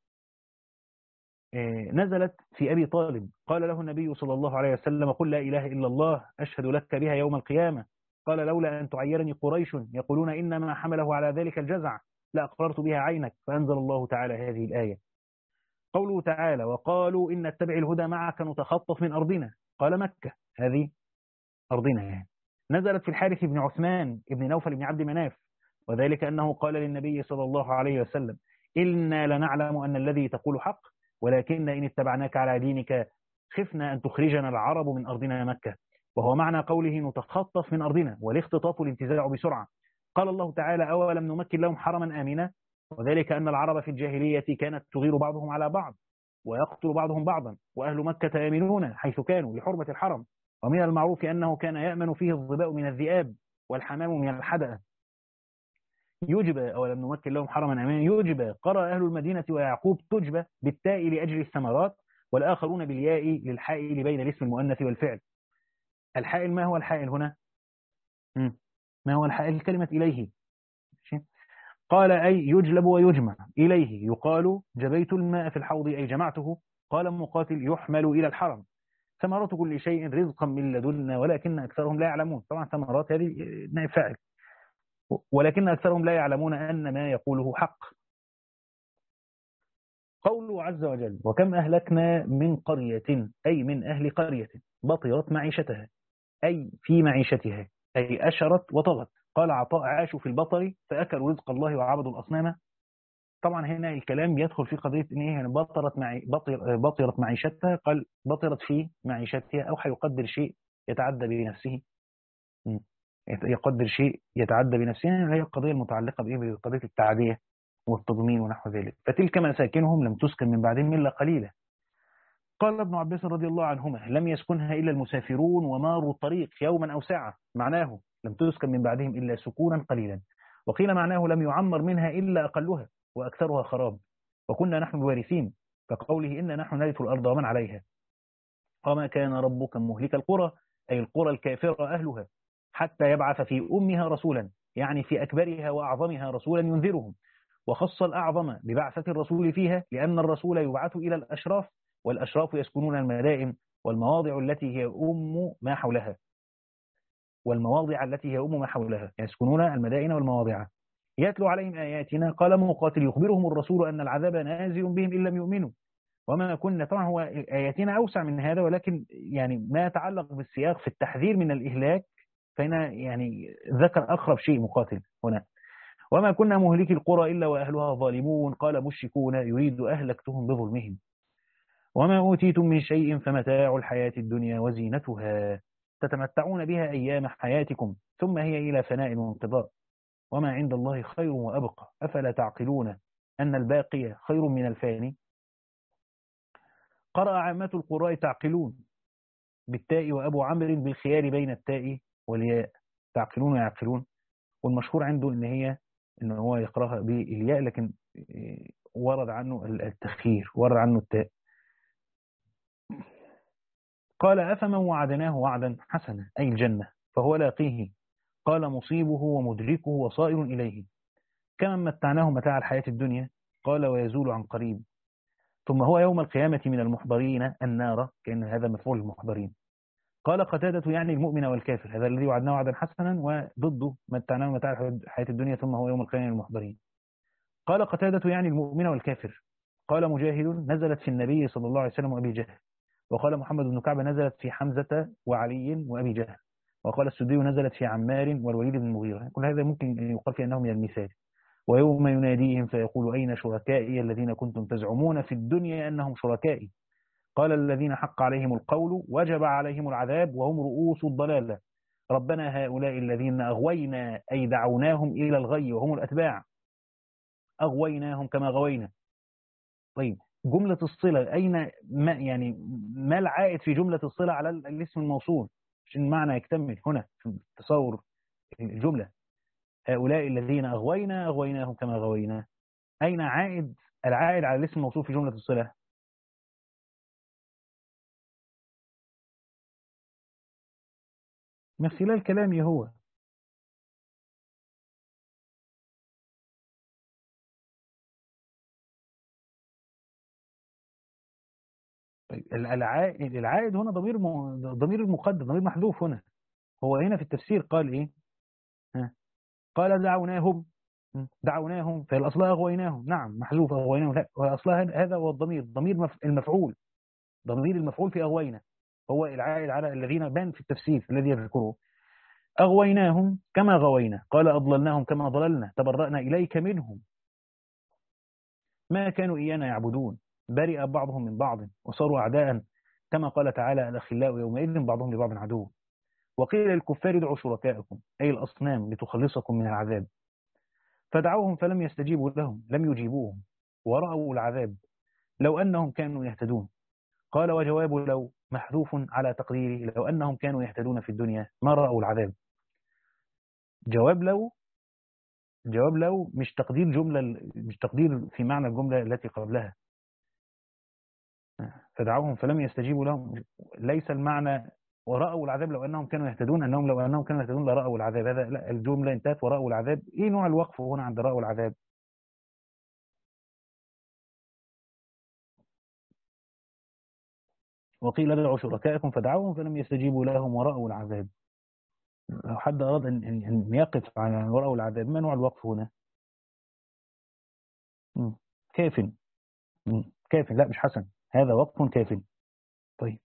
نزلت في أبي طالب، قال له النبي صلى الله عليه وسلم: قل لا إله إلا الله أشهد لك بها يوم القيامة. قال: لولا أن تعيرني قريش يقولون إنما حمله على ذلك الجزع لأقررت بها عينك. فأنزل الله تعالى هذه الآية. قوله تعالى: وقالوا إن نتبع الهدى معك نتخطف من أرضنا. قال مكة، هذه أرضنا يعني. نزلت في الحارث بن عثمان بن نوفل بن عبد مناف، وذلك أنه قال للنبي صلى الله عليه وسلم: إنا لنعلم أن الذي تقول حق، ولكن إن اتبعناك على دينك خفنا أن تخرجنا العرب من أرضنا مكة. وهو معنى قوله نتخطف من أرضنا، والاختطاف الانتزاع بسرعة. قال الله تعالى: أولم نمكن لهم حرما آمنا، وذلك أن العرب في الجاهلية كانت تغير بعضهم على بعض ويقتل بعضهم بعضا، وأهل مكة آمنون حيث كانوا لحرمة الحرم، ومن المعروف أنه كان يأمن فيه الظباء من الذئاب والحمام من الحدأ. يجبى أولم نمكن لهم حرما آمنا، يجبى قرأ أهل المدينة ويعقوب تجبى بالتاء لأجل الثمرات، والآخرون بالياء للحائل بين الاسم المؤنث والفعل. الحائل ما هو الحائل هنا؟ م. ما هو الحائل؟ كلمة إليه. قال: أي يجلب ويجمع إليه، يقال جبيت الماء في الحوض أي جمعته. قال مقاتل: يحمل إلى الحرم. ثمرات كل شيء رزقا من لدنا ولكن أكثرهم لا يعلمون. طبعا ثمرات هذه نائب فاعل، ولكن أكثرهم لا يعلمون أن ما يقوله حق. قوله عز وجل: وكم أهلكنا من قرية، أي من أهل قرية بطرت معيشتها، أي في معيشتها، أي أشرت وطغت. قال عطاء: عاشوا في البطر فأكلوا رزق الله وعبدوا الأصنام. طبعا هنا الكلام يدخل في قضية إن إيه بطرت معي بطر بطرت معيشتها، قال بطرت في معيشتها، أو هيقدر شيء يتعدى بنفسه، يقدر شيء يتعدى بنفسه، يعني هي القضية المتعلقة بإيه بقضية التعدية والتضمين ونحو ذلك. فتلك مساكنهم لم تسكن من بعدهم إلا قليلا. قال ابن عباس رضي الله عنهما: لم يسكنها إلا المسافرون وماروا الطريق يوما أو ساعة، معناه لم تسكن من بعدهم إلا سكونا قليلا. وقيل معناه لم يعمر منها إلا أقلها وأكثرها خراب، وكنا نحن الوارثين، كقوله: إن نحن نرث الأرض ومن عليها. وما كان ربك مهلك القرى، أي القرى الكافرة أهلها، حتى يبعث في أمها رسولا، يعني في أكبرها وأعظمها رسولا ينذرهم. وخص الأعظم ببعثة الرسول فيها لأن الرسول يبعث إلى الأشراف، والأشراف يسكنون المدائن والمواضع التي هي أم ما حولها والمواضع التي هي أم ما حولها يسكنون المدائن والمواضع. يتلو عليهم آياتنا. قال مقاتل: يخبرهم الرسول أن العذاب نازل بهم إن لم يؤمنوا. وما كنا، طبعا هو آياتنا أوسع من هذا، ولكن يعني ما يتعلق بالسياق في التحذير من الإهلاك فهنا يعني ذكر أقرب شيء مقاتل هنا. وما كنا مهلك القرى إلا وأهلها ظالمون. قال مشركون: يريد أهلكتهم بظلمهم. وما أوتيتم من شيء فمتاع الحياة الدنيا وزينتها، تتمتعون بها أيام حياتكم ثم هي إلى فناء وانقضاء. وما عند الله خير وأبقى أفلا تعقلون أن الباقي خير من الفاني. قرأ عامة القراء تعقلون بالتاء، وأبو عمرو بالخيار بين التاء والياء، تعقلون ويعقلون. والمشهور عنده إن هي إن هو يقرأها بالياء، لكن ورد عنه التخيير، ورد عنه التاء. قال أفمن وعدناه وعدا حسنا أي الجنة فهو لاقيه، قال مصيبه ومدركه وصائر إليه، كمن متعناه متاع الحياة الدنيا، قال ويزول عن قريب، ثم هو يوم القيامة من المحضرين النار، كأن هذا مفعول المحضرين. قال قتادة يعني المؤمن والكافر، هذا الذي وعدناه وعدا حسنا، وضده متعناه متاع الحياة الدنيا ثم هو يوم القيامة من المحضرين. قال قتادة يعني المؤمن والكافر. قال مجاهد نزلت في النبي صلى الله عليه وسلم وأبي جهل. وقال محمد بن كعب نزلت في حمزة وعلي وأبي جهل. وقال السدي نزلت في عمار والوليد بن المغيرة. كل هذا ممكن يقال في أنه من المثال. ويوم يناديهم فيقول أين شركائي الذين كنتم تزعمون في الدنيا أنهم شركائي، قال الذين حق عليهم القول وجب عليهم العذاب وهم رؤوس الضلالة، ربنا هؤلاء الذين أغوينا أي دعوناهم إلى الغي وهم الأتباع، أغويناهم كما غوينا. طيب جملة الصلة أين ما يعني ما العائد في جملة الصلة على الاسم الموصول عشان المعنى يكتمل هنا في تصور الجملة؟ هؤلاء الذين أغوينا أغويناهم كما غوينا، أين عائد العائد على الاسم الموصول في جملة الصلة؟ من خلال كلامي هو. طيب العائد العائد هنا ضمير م... ضمير المقدر، ضمير محذوف هنا. هو هنا في التفسير قال إيه؟ ها؟ قال دعوناهم، دعوناهم فالأصل أغويناهم، نعم محذوف أغويناهم، لا وأصلها هذا هو الضمير، ضمير مف... المفعول، ضمير المفعول في أغوينا هو العائد على الذين بان في التفسير الذي يذكره. أغويناهم كما غوينا، قال أضللناهم كما ضللنا، تبرأنا إليك منهم ما كانوا إيانا يعبدون، برئ بعضهم من بعض وصاروا أعداء، كما قال تعالى الأخلاء يومئذ بعضهم لبعض عدو. وقيل للكفار ادعوا شركاءكم أي الأصنام لتخلصكم من العذاب، فدعوهم فلم يستجيبوا لهم، لم يجيبوهم ورأوا العذاب لو أنهم كانوا يهتدون. قال وجواب لو محذوف على تقديره لو أنهم كانوا يهتدون في الدنيا ما رأوا العذاب. جواب لو، جواب لو مش تقدير جملة، مش تقدير في معنى الجملة التي قبلها، فدعوهم فلم يستجيبوا لهم، ليس المعنى ورأوا العذاب لو أنهم كانوا يهتدون أنهم لو أنهم كانوا يهتدون لرأوا العذاب، هذا لا، الجملة انتهت ورأوا العذاب. إيه نوع الوقف هنا عند رأوا العذاب؟ وقيل ادعوا شركائكم فدعوهم فلم يستجيبوا لهم ورأوا العذاب. لو حد أراد أن أن يقف على ورأوا العذاب ما نوع الوقف هنا؟ مم. كاف. مم. كاف، لا مش حسن، هذا وقف كاف. طيب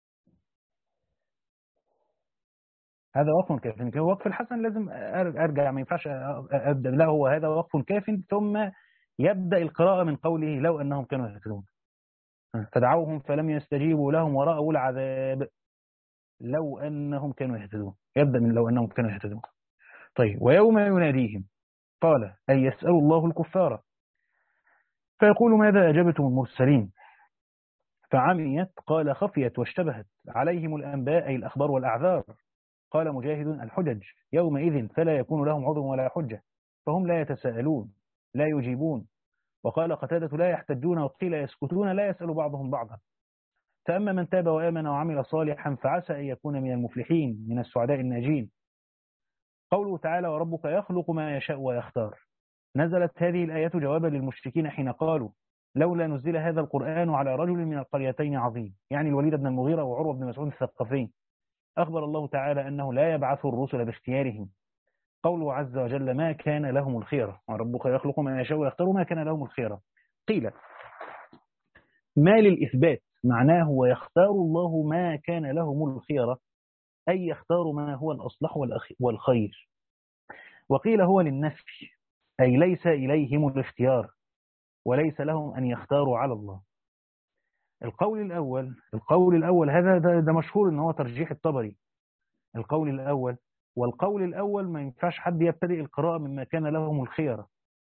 هذا وقف كاف، هو وقف الحسن لازم أرجع، ما ينفعش أبدأ، لا هو هذا وقف كاف ثم يبدأ القراءة من قوله لو أنهم كانوا يهتدون، فدعوهم فلم يستجيبوا لهم ورأوا العذاب لو أنهم كانوا يهتدون، يبدأ من لو أنهم كانوا يهتدون. طيب ويوم يناديهم قال أي يسأل الله الكفار فيقول ماذا أجبتم المرسلين، فعميت قال خفيت واشتبهت عليهم الأنباء أي الأخبار والأعذار، قال مجاهد الحجج يومئذ فلا يكون لهم عذر ولا حجة، فهم لا يتساءلون لا يجيبون. وقال قتادة لا يحتجون، وقيل يسكتون لا يسأل بعضهم بعضا. فأما من تاب وآمن وعمل صالحا فعسى أن يكون من المفلحين من السعداء الناجين. قوله تعالى وربك يخلق ما يشاء ويختار، نزلت هذه الآيات جوابا للمشركين حين قالوا لولا نزل هذا القرآن على رجل من القريتين عظيم، يعني الوليد بن المغيرة وعروة بن مسعود الثقفي. أخبر الله تعالى أنه لا يبعث الرسل باختيارهم. قوله عز وجل ما كان لهم الخيرة، وربك يخلق ما يشاء ويختار ما كان لهم الخيرة. قيل ما للإثبات معناه ويختار الله ما كان لهم الخيرة، أي يختار ما هو الأصلح والخير. وقيل هو للنفي أي ليس إليهم الاختيار وليس لهم أن يختاروا على الله. القول الأول، القول الأول هذا ده, ده مشهور أنه هو ترجيح الطبري. القول الأول والقول الأول ما ينفعش حد يبتدئ القراءة مما كان لهم الخيرة.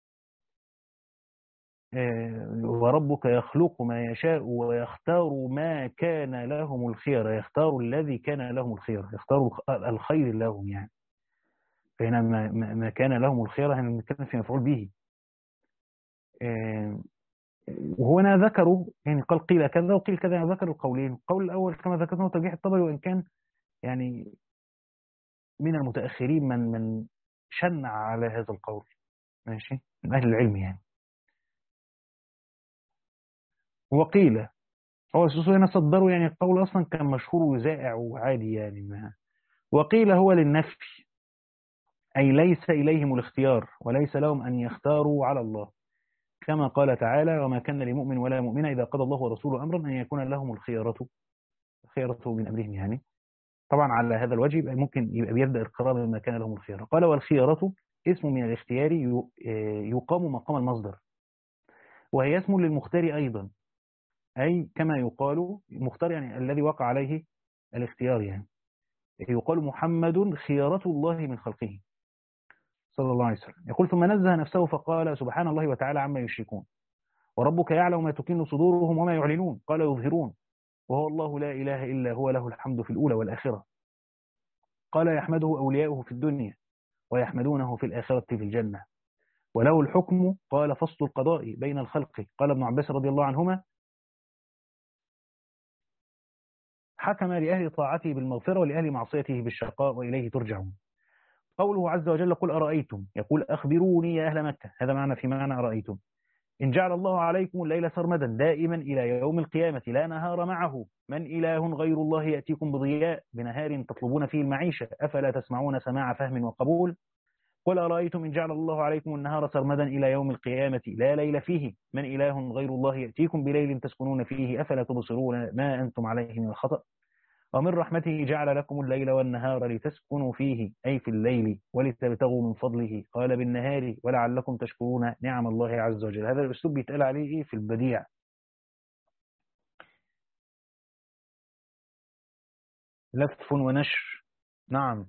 وربك يخلق ما يشاء ويختار ما كان لهم الخيرة، يختار الذي كان لهم الخيرة، يختار الخير لهم يعني. فهنا ما, ما كان لهم الخيرة هنا بنتكلم في مفعول به. وهنا ذكروا يعني قال قيل كذا وقيل كذا، يعني ذكروا القولين. القول الأول كما ذكرنا ترجيح الطبري، وإن كان يعني من المتأخرين من من شنع على هذا القول، ماشي، من أهل العلم يعني. وقيل هو السوسو هنا صدروا يعني القول أصلا كان مشهور وزائع وعادي يعني. ما وقيل هو للنفي، أي ليس إليهم الاختيار وليس لهم أن يختاروا على الله، كما قال تعالى وما كان لمؤمن ولا مؤمنة إذا قضى الله ورسوله أمرا أن يكون لهم الخيرة الخيرة من أمرهم يعني. طبعا على هذا الوجه يبقى ممكن يبقى بيبدأ القراءة بما كان لهم الخيرة. قال والخيرة اسم من الاختيار يقام مقام المصدر، وهي اسم للمختار أيضا، أي كما يقال مختار يعني الذي وقع عليه الاختيار يعني. يقال محمد خيرة الله من خلقه صلى الله عليه وسلم. يقول ثم نزه نفسه فقال سبحان الله وتعالى عما يشركون، وربك يعلم ما تكن صدورهم وما يعلنون، قال يظهرون، وهو الله لا إله إلا هو له الحمد في الأولى والآخرة. قال يحمده أولياؤه في الدنيا ويحمدونه في الآخرة في الجنة، وله الحكم، قال فصل القضاء بين الخلق. قال ابن عباس رضي الله عنهما حكم لأهل طاعته بالمغفرة ولأهل معصيته بالشقاء وإليه ترجعون. قوله عز وجل قل أرأيتم، يقول أخبروني يا أهل مكة، هذا معنى في معنى أرأيتم، إن جعل الله عليكم الليل سرمدا دائما إلى يوم القيامة لا نهار معه، من إله غير الله يأتيكم بضياء بنهار تطلبون فيه المعيشة، أفلا تسمعون سماع فهم وقبول. قل أرأيتم إن جعل الله عليكم النهار سرمدا إلى يوم القيامة لا ليل فيه، من إله غير الله يأتيكم بليل تسكنون فيه، أفلا تبصرون ما أنتم عليه من الخطأ. ومن رحمته جعل لكم الليل والنهار لتسكنوا فيه، أي في الليل، ولتبتغوا من فضله، قال بالنهار ولعلكم تشكرون نعم الله عز وجل. هذا الأسلوب بيتقال عليه إيه في البديع؟ لف ونشر. نعم.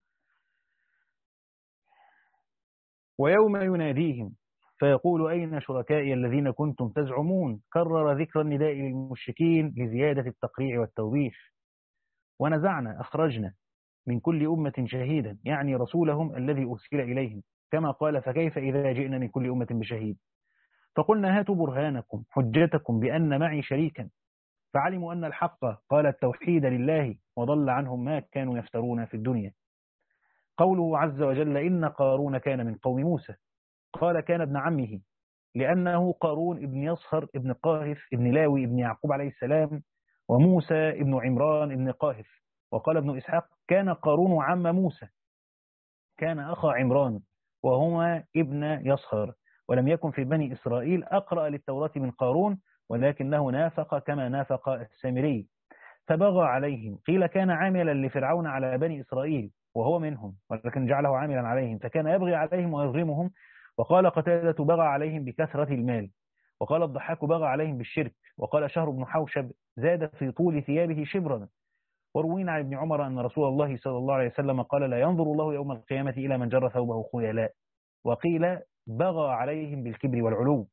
ويوم يناديهم فيقول أين شركائي الذين كنتم تزعمون، كرر ذكر النداء للمشركين لزيادة التقريع والتوبيخ. ونزعنا أخرجنا من كل أمة شهيدا، يعني رسولهم الذي أرسل إليهم، كما قال فكيف إذا جئنا من كل أمة بشهيد. فقلنا هاتوا برهانكم حجتكم بأن معي شريكا، فعلموا أن الحق قال التوحيد لله، وضل عنهم ما كانوا يفترون في الدنيا. قوله عز وجل إن قارون كان من قوم موسى، قال كان ابن عمه، لأنه قارون ابن يصهر ابن قاهث ابن لاوي ابن يعقوب عليه السلام، وموسى ابن عمران ابن قاهث. وقال ابن إسحاق كان قارون عم موسى، كان أخا عمران، وهما ابن يصهر، ولم يكن في بني إسرائيل أقرأ للتوراة من قارون، ولكنه نافق كما نافق السامري فبغى عليهم. قيل كان عاملا لفرعون على بني إسرائيل وهو منهم، ولكن جعله عاملا عليهم فكان يبغي عليهم ويظلمهم. وقال قتادة بغى عليهم بكثرة المال. وقال الضحاك بغى عليهم بالشرك. وقال شهر بن حوشب زاد في طول ثيابه شبرا. وروينا عن ابن عمر أن رسول الله صلى الله عليه وسلم قال لا ينظر الله يوم القيامة إلى من جر ثوبه خيلاء. وقيل بغى عليهم بالكبر والعلو.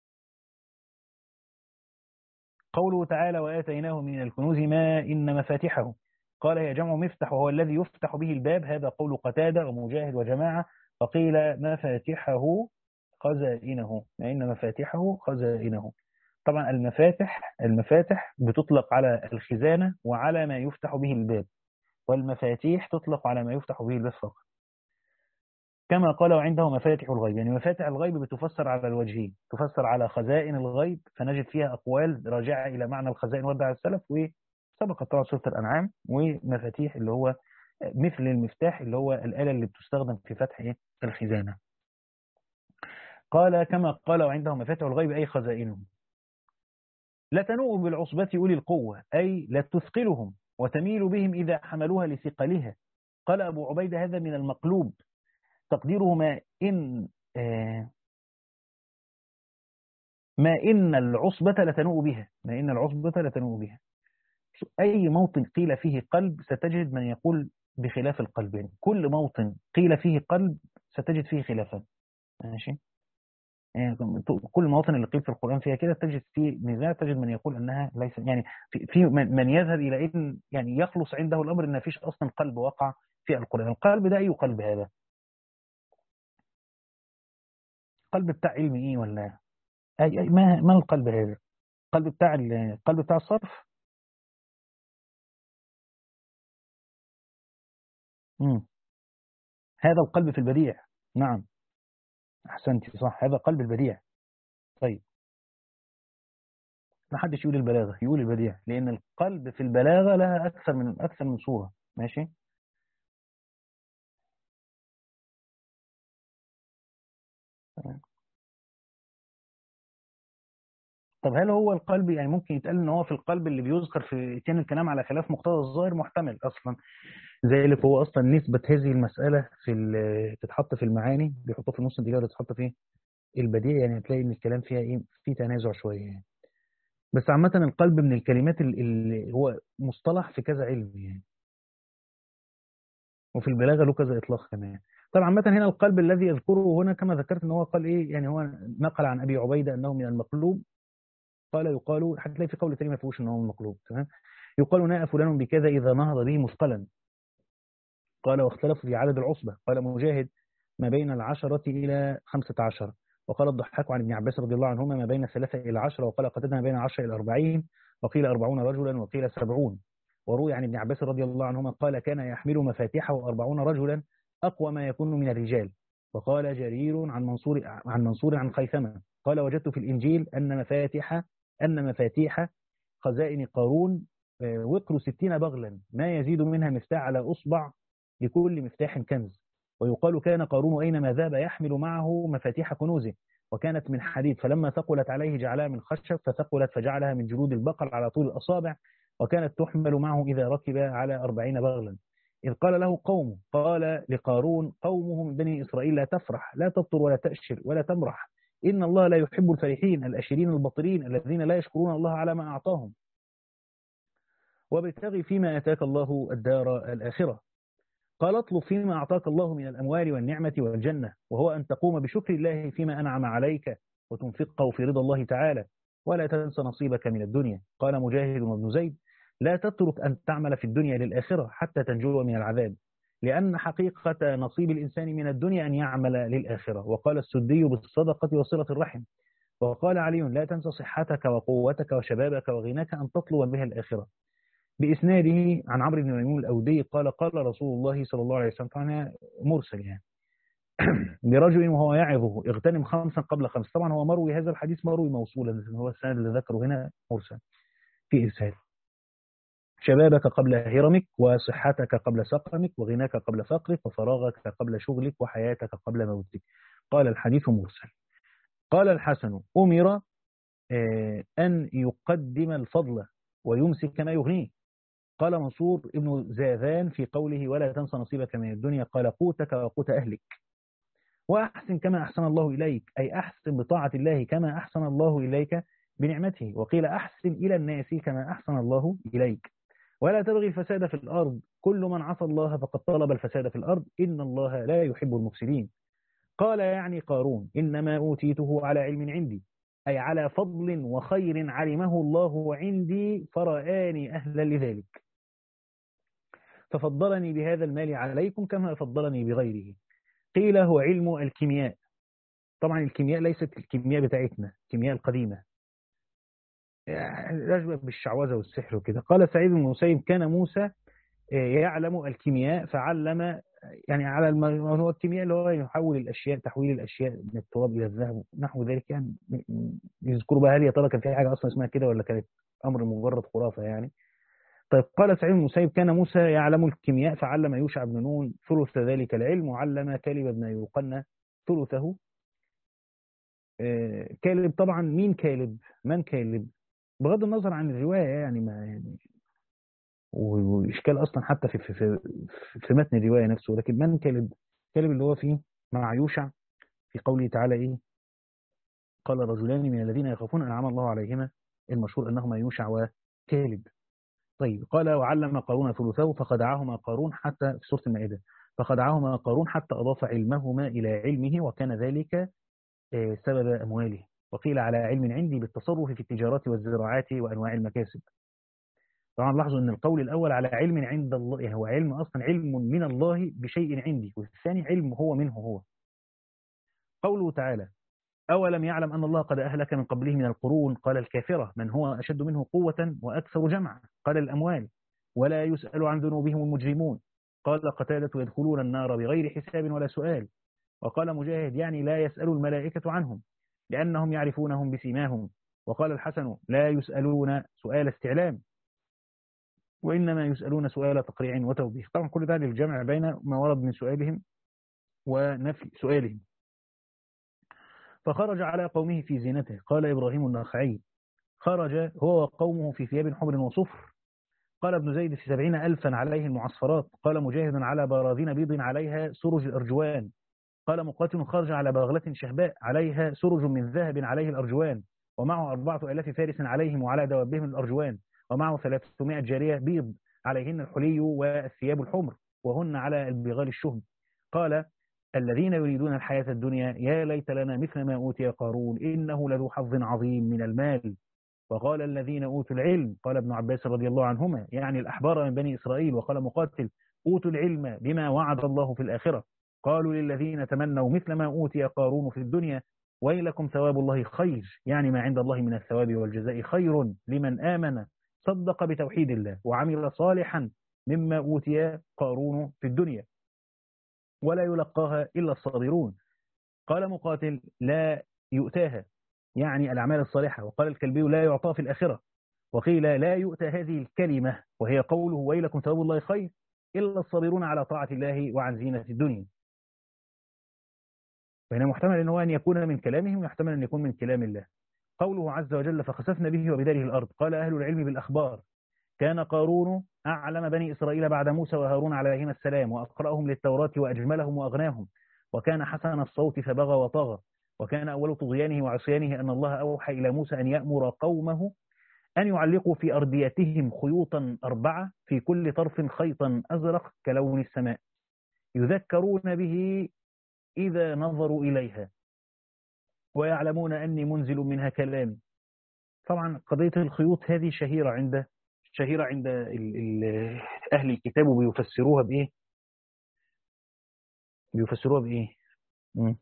قوله تعالى وآتيناه من الكنوز ما إن مفاتحه، قال هي جمع مفتح وهو الذي يفتح به الباب، هذا قول قتادة ومجاهد وجماعة. وقيل مفاتحه خزائنه، ما إن مفاتحه خزائنه. طبعا المفاتح المفاتح بتطلق على الخزانة وعلى ما يفتح به الباب، والمفاتيح تطلق على ما يفتح به الباب فقط. كما قال وعنده مفاتح الغيب، يعني مفاتح الغيب بتفسر على الوجهين، تفسر على خزائن الغيب فنجد فيها أقوال راجعة إلى معنى الخزائن ورد على السلف، وسبقت طبعا سورة الأنعام. ومفاتيح اللي هو مثل المفتاح اللي هو الآلة اللي بتستخدم في فتح الخزانة. قال كما قال وعنده مفاتح الغيب أي خزائنهم. لا تنوء بالعصبة أولي القوة، أي لا تثقلهم وتميل بهم إذا حملوها لثقلها. قال أبو عبيدة هذا من المقلوب، تقديره ما إن آه ما إن العصبة لتنوء بها، ما إن العصبة لتنوء بها. أي موطن قيل فيه قلب ستجد من يقول بخلاف القلب، يعني كل موطن قيل فيه قلب ستجد فيه خلافا. ماشي. يعني كل المواطن اللي قيل في القرآن فيها كده تجد فيه نزاع، تجد من يقول أنها ليس، يعني في, في من من يذهب إلى إن يعني يخلص عنده الأمر أن فيش أصلا قلب وقع في القرآن. القلب ده أي قلب هذا؟ قلب بتاع علم إيه ولا أي أي ما ما القلب هذا؟ القلب بتاع القلب بتاع الصرف. مم. هذا القلب في البديع. نعم، أحسنتي صح، هذا قلب البديع. طيب، ما حدش يقول البلاغة، يقول البديع، لأن القلب في البلاغة لها أكثر من أكثر من صورة. ماشي. تمام. طب هل هو القلب، يعني ممكن يتقال ان هو في القلب اللي بيذكر في اتيان الكلام على خلاف مقتضى الظاهر؟ محتمل اصلا. ذلك هو اصلا نسبة هذه المسألة في ال- تتحط في المعاني، بيحطوها في النص الدجاج تتحط فيه البديع، يعني هتلاقي ان الكلام فيها ايه، في تنازع شوية يعني. بس عامة القلب من الكلمات ال- اللي هو مصطلح في كذا علم يعني، وفي البلاغة له كذا اطلاق كمان. طبعا عامة هنا القلب الذي يذكره هنا كما ذكرت ان هو قال ايه، يعني هو نقل عن ابي عبيدة انه من المقلوب. قال يقال، هتلاقي في قول تاني ما فيهوش ان هو من المقلوب. تمام. يقال ناء فلان بكذا إذا نهض به مثقلا. قال واختلفوا في عدد العصبة. قال مجاهد ما بين العشرة إلى خمسة عشر. وقال الضحاك عن ابن عباس رضي الله عنهما ما بين ثلاثة إلى عشرة. وقال قتادة ما بين عشرة إلى أربعين. وقيل أربعون رجلا وقيل سبعون. وروي عن ابن عباس رضي الله عنهما قال كان يحمل مفاتيحه أربعون رجلا أقوى ما يكون من الرجال. وقال جرير عن منصور عن منصور عن خيثمة قال وجدت في الإنجيل أن مفاتيح أن مفاتيح خزائن قارون آه، وقر ستين بغلا ما يزيد منها مفتاح على أصبع لكل مفتاح كنز. ويقال كان قارون أينما ذهب يحمل معه مفاتيح كنوزه وكانت من حديد، فلما ثقلت عليه جعلها من خشب، فثقلت فجعلها من جلود البقر على طول الأصابع، وكانت تحمل معه إذا ركب على أربعين بغلا. إذ قال له قومه، قال لقارون قومه من بني إسرائيل لا تفرح لا تبطر ولا تأشر ولا تمرح، إن الله لا يحب الفرحين الأشرين البطرين الذين لا يشكرون الله على ما أعطاهم، وابتغ فيما آتاك الله الدار الآخرة. قال اطلب فيما أعطاك الله من الأموال والنعمة والجنة، وهو أن تقوم بشكر الله فيما أنعم عليك وتنفقه في رضا الله تعالى، ولا تنس نصيبك من الدنيا. قال مجاهد وابن زيد لا تترك أن تعمل في الدنيا للآخرة حتى تنجو من العذاب، لأن حقيقة نصيب الإنسان من الدنيا أن يعمل للآخرة. وقال السدي بالصدقة وصلة الرحم. وقال علي لا تنس صحتك وقوتك وشبابك وغناك أن تطلب بها الآخرة. بإسناده عن عمرو بن ميمون الأودي قال قال رسول الله صلى الله عليه وسلم، طبعا مرسل يعني لرجل وهو يعظه اغتنم خمسا قبل خمس. طبعا هو مروي هذا الحديث مروي موصولا، هو السند اللي ذكره هنا مرسل في إرسال. شبابك قبل هرمك وصحتك قبل سقمك وغناك قبل فقرك وفراغك قبل شغلك وحياتك قبل موتك. قال الحديث مرسل. قال الحسن أمر آه، أن يقدم الفضل ويمسك ما يغنيه. قال منصور ابن زاذان في قوله ولا تنس نصيبك من الدنيا قال قوتك وقوت أهلك. وأحسن كما أحسن الله إليك، أي أحسن بطاعة الله كما أحسن الله إليك بنعمته. وقيل أحسن إلى الناس كما أحسن الله إليك. ولا تبغي الفساد في الأرض، كل من عصى الله فقد طلب الفساد في الأرض، إن الله لا يحب المفسدين. قال يعني قارون إنما أوتيته على علم عندي، أي على فضل وخير علمه الله عندي فرآني أهلا لذلك، ففضلني بهذا المال عليكم كما فضلني بغيره. قيل هو علم الكيمياء. طبعا الكيمياء ليست الكيمياء بتاعتنا، الكيمياء القديمة يعني أشبه بالشعوذة والسحر وكده. قال سعيد بن المسيب كان موسى يعلم الكيمياء فعلم، يعني على الم... هو الكيمياء اللي هو يحول الأشياء، تحويل الأشياء من التراب إلى الذهب نحو ذلك يعني. يذكروا بقى هل يا ترى كان في حاجة أصلا اسمها كده ولا كانت أمر مجرد خرافة يعني. طيب قال سعيد بن المسيب كان موسى يعلم الكيمياء فعلم يوشع بن نون ثلث ذلك العلم، وعلم كالب بن يوقنا ثلثه. آه، كالب طبعا مين كالب؟ من كالب؟ بغض النظر عن الرواية يعني، ما يعني وإشكال أصلا حتى في في في, في متن الرواية نفسه. لكن من كالب؟ كالب اللي هو فيه مع يوشع في قوله تعالى إيه؟ قال رجلان من الذين يخافون أنعم الله عليهما، المشهور أنهما يوشع وكالب. طيب قال وعلم قارون ثلثه فخدعهما قارون حتى في سورة المائدة، فخدعهما قارون حتى أضاف علمهما إلى علمه وكان ذلك آه، سبب أمواله. وقيل على علم عندي بالتصرف في التجارات والزراعات وأنواع المكاسب. طبعا لاحظوا أن القول الأول على علم عند الله، يعني هو علم أصلا علم من الله بشيء عندي، والثاني علم هو منه هو. قوله تعالى أولم يعلم أن الله قد أهلك من قبله من القرون، قال الكافرة من هو أشد منه قوة وأكثر جمعا، قال الأموال ولا يسأل عن ذنوبهم المجرمون، قال قتادة يدخلون النار بغير حساب ولا سؤال، وقال مجاهد يعني لا يسأل الملائكة عنهم لأنهم يعرفونهم بسيماهم، وقال الحسن لا يسألون سؤال استعلام وإنما يسألون سؤال تقريع وتوبيخ. طبعا كل ده للجمع بين ما ورد من سؤالهم ونفي سؤالهم. فخرج على قومه في زينته، قال إبراهيم النخعي خرج هو وقومه في ثياب حمر وصفر، قال ابن زيد في سبعين ألفا عليه المعصفرات، قال مجاهد على براذين بيض عليها سرج الأرجوان، قال مقاتل خرج على بغلة شهباء عليها سرج من ذهب عليه الأرجوان، ومعه أربعة آلاف فارس عليهم وعلى دوابهم الأرجوان، ومعه ثلاثمائة جارية بيض عليهن الحلي والثياب الحمر وهن على البغال الشهب. قال الذين يريدون الحياة الدنيا يا ليت لنا مثل ما أوتي قارون إنه لذو حظ عظيم من المال. وقال الذين أوتوا العلم، قال ابن عباس رضي الله عنهما يعني الأحبار من بني إسرائيل، وقال مقاتل أوتوا العلم بما وعد الله في الآخرة، قالوا للذين تمنوا مثل ما أوتي قارون في الدنيا ويلكم ثواب الله خير، يعني ما عند الله من الثواب والجزاء خير لمن آمن صدق بتوحيد الله وعمل صالحا مما أوتي قارون في الدنيا ولا يلقاها إلا الصابرون. قال مقاتل لا يؤتاها يعني الأعمال الصالحة، وقال الكلبي لا يعطى في الآخرة، وقيل لا يؤتى هذه الكلمة وهي قوله ويلكم ثواب الله خير إلا الصابرون على طاعة الله وعن زينة الدنيا. فهنا محتمل أنه أن يكون من كلامهم ويحتمل أن يكون من كلام الله. قوله عز وجل فخسفنا به وبداره الأرض، قال أهل العلم بالأخبار كان قارون أعلم بني إسرائيل بعد موسى وهارون عليهما السلام وأقرأهم للتوراة وأجملهم وأغناهم، وكان حسن الصوت فبغى وطغى، وكان أول طغيانه وعصيانه أن الله أوحى إلى موسى أن يأمر قومه أن يعلقوا في أرديتهم خيوطا أربعة في كل طرف خيطا أزرق كلون السماء يذكرون به إذا نظروا إليها ويعلمون أني منزل منها كلامي. طبعا قضية الخيوط هذه شهيرة عند شهيرة عند ال ال أهل الكتاب، وبيفسروها بإيه؟ بيفسروها بإيه؟ مم.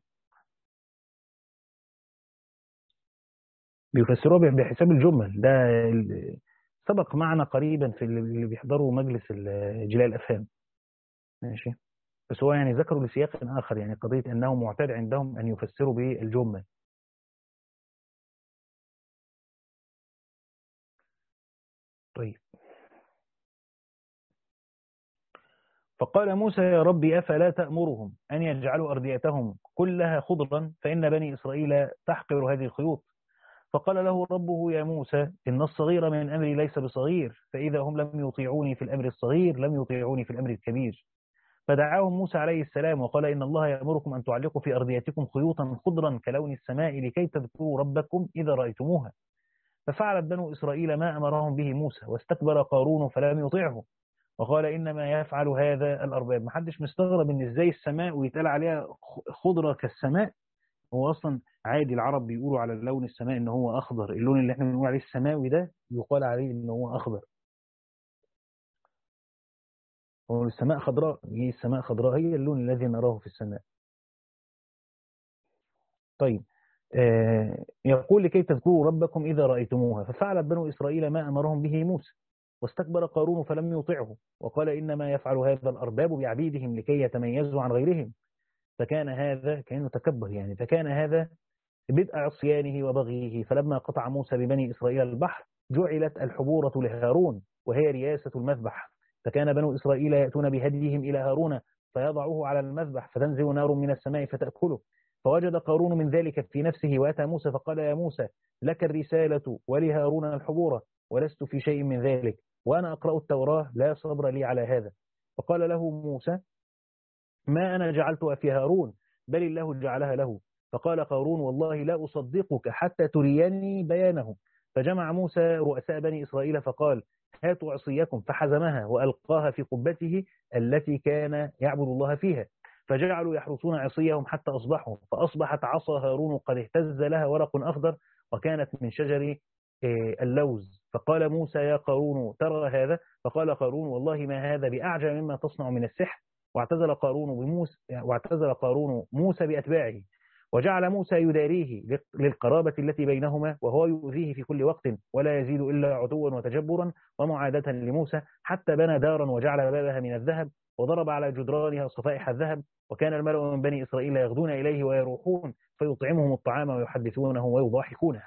بيفسروها بحساب الجمل ده. ال- سبق معنا قريبا في اللي بيحضروا مجلس ال- جلاء الأفهام، ماشي. بس هو يعني ذكروا لسياق آخر، يعني قضية أنه معتاد عندهم أن يفسروا بالجمل. طيب فقال موسى يا ربي أفلا تأمرهم أن يجعلوا أرديتهم كلها خضرا فإن بني إسرائيل تحقر هذه الخيوط. فقال له ربه يا موسى إن الصغير من أمري ليس بصغير، فإذا هم لم يطيعوني في الأمر الصغير لم يطيعوني في الأمر الكبير. فدعاهم موسى عليه السلام وقال إن الله يأمركم أن تعلقوا في أرديتكم خيوطا خضرا كلون السماء لكي تذكروا ربكم إذا رأيتموها. ففعلت بنو إسرائيل ما أمرهم به موسى واستكبر قارون فلم يطيعه وقال إنما يفعل هذا الأرباب. محدش مستغرب إن إزاي السماء ويتقال عليها خضرة كالسماء. هو أصلا عادي العرب بيقولوا على اللون السماء إن هو أخضر، اللون اللي احنا بنقول عليه السماوي ده يقال عليه إن هو أخضر. هو السماء خضراء، هي السماء خضراء هي اللون الذي نراه في السماء. طيب آه يقول لكي تذكروا ربكم إذا رأيتموها. ففعلت بنو إسرائيل ما أمرهم به موسى واستكبر قارون فلم يطعه وقال إنما يفعل هذا الأرباب بعبيدهم لكي يتميزوا عن غيرهم. فكان هذا كأنه تكبر يعني، فكان هذا بدء عصيانه وبغيه. فلما قطع موسى ببني إسرائيل البحر جعلت الحبورة لهارون وهي رياسة المذبح، فكان بنو إسرائيل يأتون بهديهم إلى هارون فيضعوه على المذبح فتنزل نار من السماء فتأكله. فوجد قارون من ذلك في نفسه وأتى موسى فقال يا موسى لك الرسالة ولهارون الحبورة ولست في شيء من ذلك وأنا أقرأ التوراة لا صبر لي على هذا. فقال له موسى ما أنا جعلتها في هارون بل الله جعلها له. فقال قارون والله لا أصدقك حتى تريني بيانه. فجمع موسى رؤساء بني إسرائيل فقال هاتوا عصيكم، فحزمها وألقاها في قبته التي كان يعبد الله فيها، فجعلوا يحرسون عصيهم حتى أصبحوا، فأصبحت عصا هارون قد اهتز لها ورق أخضر وكانت من شجر اللوز. فقال موسى يا قارون ترى هذا؟ فقال قارون والله ما هذا بأعجب مما تصنع من السحر. واعتزل قارون بموسى واعتزل قارون موسى بأتباعه، وجعل موسى يداريه للقرابة التي بينهما، وهو يؤذيه في كل وقت ولا يزيد إلا عتوا وتجبرا ومعادة لموسى، حتى بنى دارا وجعل بابها من الذهب وضرب على جدرانها صفائح الذهب. وكان الملأ من بني إسرائيل يغدون إليه ويروحون فيطعمهم الطعام ويحدثونه ويضاحكونه.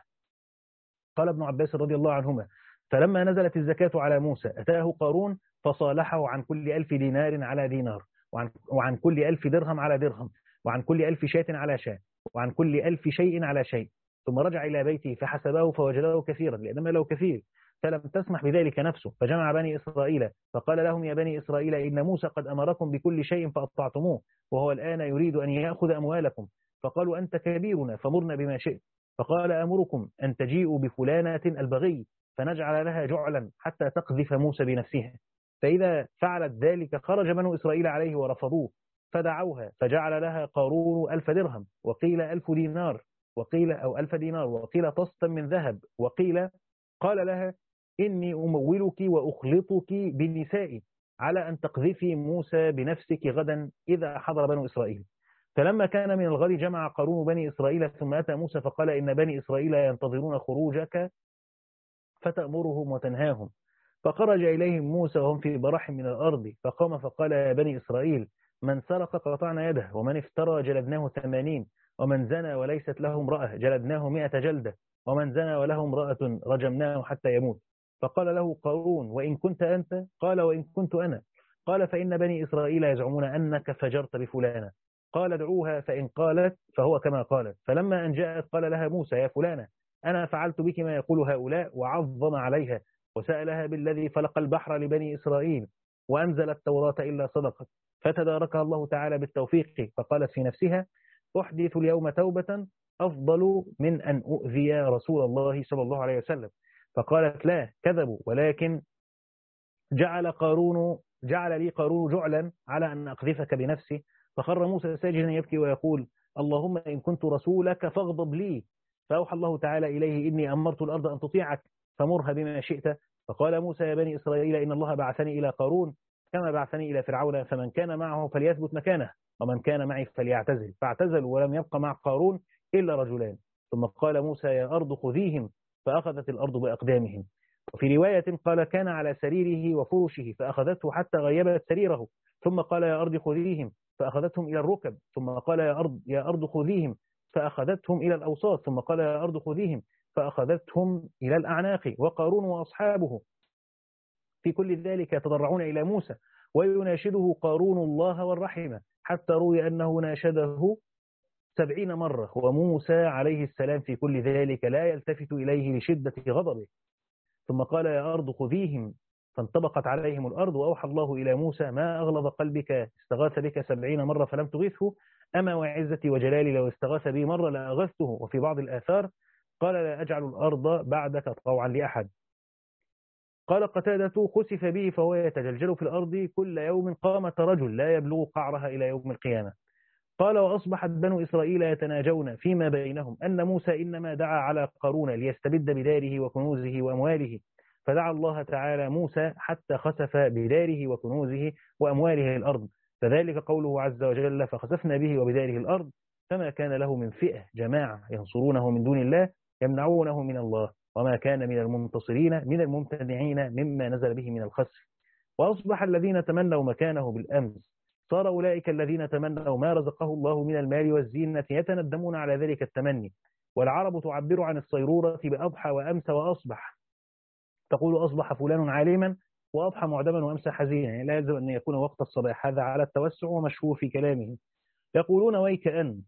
قال ابن عباس رضي الله عنهما فلما نزلت الزكاة على موسى أتاه قارون فصالحه عن كل ألف دينار على دينار، وعن, وعن كل ألف درهم على درهم، وعن كل ألف شاة على شاة، وعن كل ألف شيء على شيء. ثم رجع إلى بيته فحسبه فوجده كثيرا لأن ماله كثير، فلم تسمح بذلك نفسه، فجمع بني إسرائيل فقال لهم يا بني إسرائيل إن موسى قد أمركم بكل شيء فأطعتموه، وهو الآن يريد أن يأخذ أموالكم. فقالوا أنت كبيرنا فمرنا بما شئت. فقال أمركم أن تجيئوا بفلانة البغي فنجعل لها جعلا حتى تقذف موسى بنفسها، فإذا فعلت ذلك خرج بنو إسرائيل عليه ورفضوه، فدعوها فجعل لها قارون ألف درهم، وقيل ألف دينار، وقيل أو ألف دينار، وقيل طسطا من ذهب، وقيل قال لها إني أمولك وأخلطك بنسائي على أن تقذفي موسى بنفسك غدا إذا حضر بنو إسرائيل. فلما كان من الغد جمع قارون بني إسرائيل ثم أتى موسى فقال إن بني إسرائيل ينتظرون خروجك فتأمرهم وتنهاهم. فخرج إليهم موسى وهم في برح من الأرض، فقام فقال يا بني إسرائيل من سرق قطعنا يده، ومن افترى جلدناه ثمانين، ومن زنى وليست له امرأة جلدناه مئة جلدة، ومن زنى وله امرأة رجمناه حتى يموت. فقال له قارون وإن كنت أنت؟ قال وإن كنت أنا. قال فإن بني إسرائيل يزعمون أنك فجرت بفلانة. قال ادعوها فإن قالت فهو كما قالت. فلما أن جاءت قال لها موسى يا فلانة أنا فعلت بك ما يقول هؤلاء، وعظم عليها وسألها بالذي فلق البحر لبني إسرائيل وأنزل التوراة إلا صدقت، فتداركها الله تعالى بالتوفيق، فقالت في نفسها أحدث اليوم توبة أفضل من أن أؤذي رسول الله صلى الله عليه وسلم. فقالت لا كذبوا، ولكن جعل قارون جعل لي قارون جعلا على أن أقذفك بنفسي. فخر موسى ساجدا يبكي ويقول اللهم إن كنت رسولك فاغضب لي. فأوحى الله تعالى إليه إني أمرت الأرض أن تطيعك فمرها بما شئت. فقال موسى يا بني إسرائيل إن الله بعثني إلى قارون كما بعثني إلى فرعون، فمن كان معه فليثبت مكانه ومن كان معي فليعتزل. فاعتزلوا ولم يبق مع قارون إلا رجلان. ثم قال موسى يا أرض خذيهم، فأخذت الأرض بأقدامهم. وفي رواية قال كان على سريره وفرشه فأخذته حتى غيبت سريره، ثم قال يا أرض خذيهم فأخذتهم إلى الركب، ثم قال يا أرض يا أرض خذيهم فأخذتهم إلى الأوساط، ثم قال يا أرض خذيهم فأخذتهم إلى الأعناق. وقارون وأصحابه في كل ذلك يتضرعون إلى موسى ويناشده قارون الله والرحمة، حتى روي أنه ناشده سبعين مرة، وموسى عليه السلام في كل ذلك لا يلتفت إليه لشدة غضبه. ثم قال يا أرض خذيهم فانطبقت عليهم الأرض. وأوحى الله إلى موسى ما أغلظ قلبك استغاث بك سبعين مرة فلم تغيثه، أما وعزتي وجلالي لو استغاث بي مرة لأغثته. وفي بعض الآثار قال لا أجعل الأرض بعدك طوعا لأحد. قال قتادة خسف به فهو يتجلجل في الأرض كل يوم قامة رجل لا يبلغ قعرها إلى يوم القيامة. قال وأصبحت بنو إسرائيل يتناجون فيما بينهم أن موسى إنما دعا على قارون ليستبد بداره وكنوزه وأمواله، فدعا الله تعالى موسى حتى خسف بداره وكنوزه وأمواله الأرض، فذلك قوله عز وجل فخسفنا به وبداره الأرض فما كان له من فئة جماعة ينصرونه من دون الله يمنعونه من الله، وما كان من المنتصرين من الممتنعين مما نزل به من الخسف. وأصبح الذين تمنوا مكانه بالأمس صار أولئك الذين تمنوا ما رزقه الله من المال والزينة يتندمون على ذلك التمني. والعرب تعبر عن الصيرورة بأضحى وأمس وأصبح، تقول أصبح فلان عالما وأضحى معدما وأمسى حزينا، يعني لا يلزم أن يكون وقت الصباح، هذا على التوسع ومشهور في كلامه. يقولون ويكأن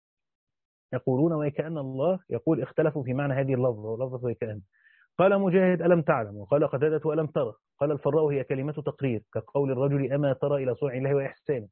يقولون ويكأن الله يقول اختلفوا في معنى هذه اللفظة لفظة ويكأن. قال مجاهد ألم تعلم، وقال قتادة ألم ترى، قال الفراء هي كلمة تقرير كقول الرجل أما ترى إلى صنع الله وإحسانه.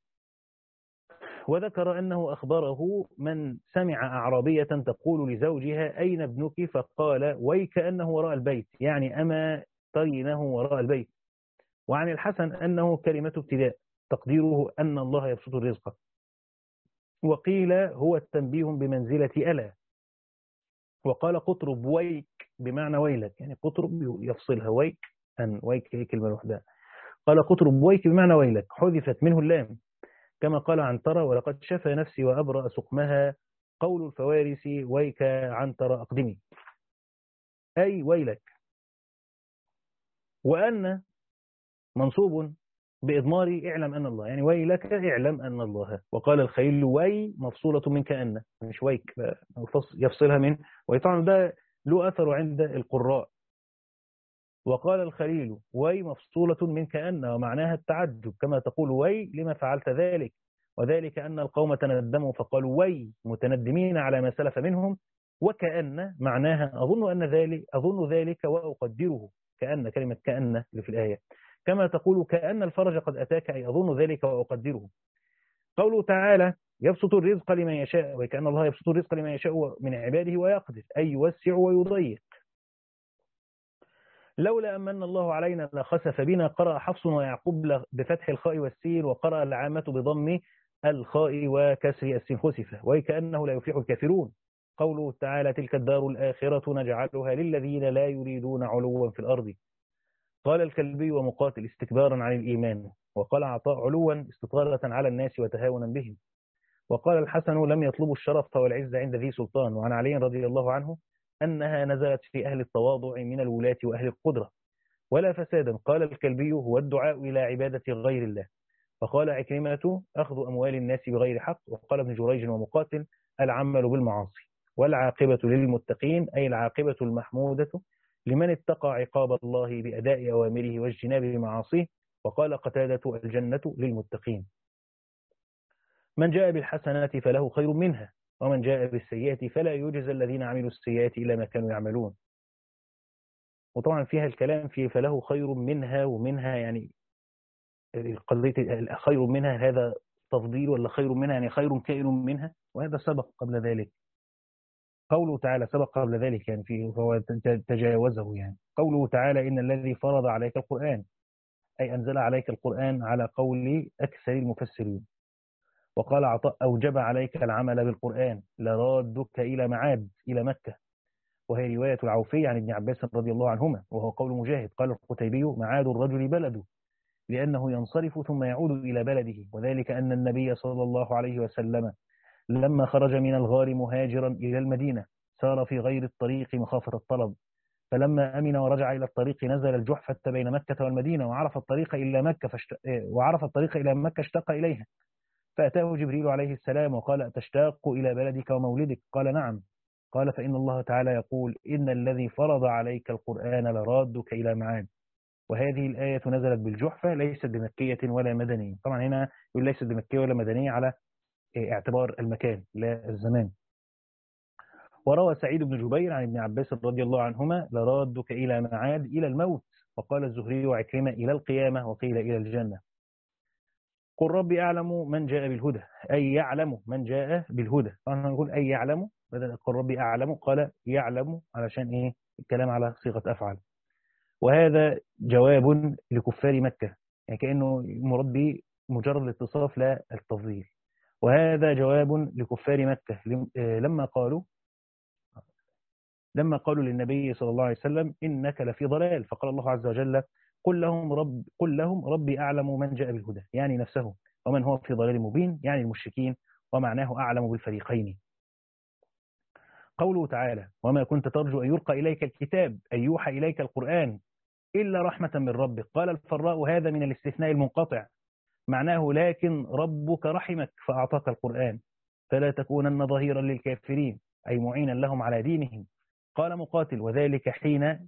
وذكر أنه أخبره من سمع أعرابية تقول لزوجها أين ابنك، فقال ويكأنه وراء البيت، يعني أما طينه وراء البيت. وعن الحسن أنه كلمة ابتداء تقديره أن الله يبسط الرزق. وقيل هو التنبيه بمنزلة ألا. وقال قطرب ويك بمعنى ويلك، يعني قطرب يفصلها ويك أن ويك هي كلمة لوحدها. قال قطرب ويك بمعنى ويلك، حذفت منه اللام، كما قال عنترة ولقد شفى نفسي وأبرأ سقمها. قول الفوارس ويك عنترة أقدمي، أي ويلك. وأن منصوب بإضمار اعلم أن الله، يعني ويلك اعلم أن الله. وقال الخليل وي مفصولة من كأن، مش ويك يفصلها من، وطبعا ده له أثر عند القراء. وقال الخليل وي مفصولة من كأن ومعناها التعجب، كما تقول وي لما فعلت ذلك، وذلك أن القوم تندموا فقالوا وي متندمين على ما سلف منهم. وكأن معناها أظن أن ذلك أظن ذلك وأقدره، كأن كلمة كأن اللي في الآية، كما تقول كأن الفرج قد أتاك، أي أظن ذلك وأقدره. قوله تعالى يبسط الرزق لمن يشاء، وكأن الله يبسط الرزق لمن يشاء من عباده ويقدر، أي يوسع ويضيق. لولا أمن الله علينا لخسف بنا. قرأ حفص ويعقوب بفتح الخاء والسين، وقرأ العامة بضم الخاء وكسر السين خسفة، وكأنه لا يفلح الكافرون. قوله تعالى تلك الدار الآخرة نجعلها للذين لا يريدون علوا في الأرض. قال الكلبي ومقاتل استكبارا عن الإيمان. وقال عطاء علوا استطالة على الناس وتهاونا بهم. وقال الحسن لم يطلبوا الشرف والعز عند ذي سلطان. وعن علي رضي الله عنه أنها نزلت في أهل التواضع من الولاة وأهل القدرة ولا فسادا. قال الكلبي هو الدعاء إلى عبادة غير الله. فقال عكرمة أخذ أموال الناس بغير حق. وقال ابن جريج ومقاتل العمل بالمعاصي. والعاقبة للمتقين، أي العاقبة المحمودة لمن اتقى عقاب الله بأداء أوامره واجتناب معاصيه. وقال قتادة الجنة للمتقين. من جاء بالحسنات فله خير منها، ومن جاء بالسيئات فلا يجزى الذين عملوا السيئات إلا ما كانوا يعملون. وطبعا فيها الكلام في فله خير منها ومنها، يعني قضية خير منها هذا تفضيل، ولا خير منها يعني خير كائن منها، وهذا سبق قبل ذلك. قوله تعالى سبق قبل ذلك يعني فيه، فهو تجاوزه. يعني قوله تعالى إن الذي فرض عليك القرآن، أي أنزل عليك القرآن على قول أكثر المفسرين. وقال عطاء أوجب عليك العمل بالقرآن لرادك إلى معاد إلى مكة، وهي رواية العوفي عن ابن عباس رضي الله عنهما، وهو قول مجاهد. قال القتيبي معاد الرجل بلده، لأنه ينصرف ثم يعود إلى بلده، وذلك أن النبي صلى الله عليه وسلم لما خرج من الغار مهاجرا إلى المدينة سار في غير الطريق مخافة الطلب، فلما أمن ورجع إلى الطريق نزل الجحفة بين مكة والمدينة، وعرف الطريق إلى مكة فاشت... وعرف الطريق إلى مكة اشتاق إليها، فأتاه جبريل عليه السلام وقال أتشتاق إلى بلدك ومولدك؟ قال نعم. قال فإن الله تعالى يقول إن الذي فرض عليك القرآن لرادك إلى معاد. وهذه الآية نزلت بالجحفة، ليست بمكية ولا مدنية. طبعا هنا يقول ليست بمكية ولا مدنية على اعتبار المكان لا الزمان. وروى سعيد بن جبير عن ابن عباس رضي الله عنهما لرادك إلى معاد إلى الموت. وقال الزهري وعكرمة إلى القيامة، وقيل إلى الجنة. قل ربي أعلم من جاء بالهدى، أي يعلم من جاء بالهدى. طبعا نقول أي يعلم بدل قل ربي أعلم، قال يعلم علشان إيه الكلام على صيغة أفعل. وهذا جواب لكفار مكة، يعني كأنه مربي مجرد الاتصاف لا التفضيل. وهذا جواب لكفار مكة لما قالوا لما قالوا للنبي صلى الله عليه وسلم إنك لفي ضلال، فقال الله عز وجل قل لهم رب قل لهم ربي أعلم من جاء بالهدى، يعني نفسه، ومن هو في ضلال مبين، يعني المشركين، ومعناه أعلم بالفريقين. قوله تعالى وما كنت ترجو أن يلقى إليك الكتاب أي يوحى إليك القرآن إلا رحمة من ربك. قال الفراء هذا من الاستثناء المنقطع، معناه لكن ربك رحمك فأعطاك القرآن فلا تكونن ظهيرا للكافرين، أي معينا لهم على دينهم. قال مقاتل وذلك حين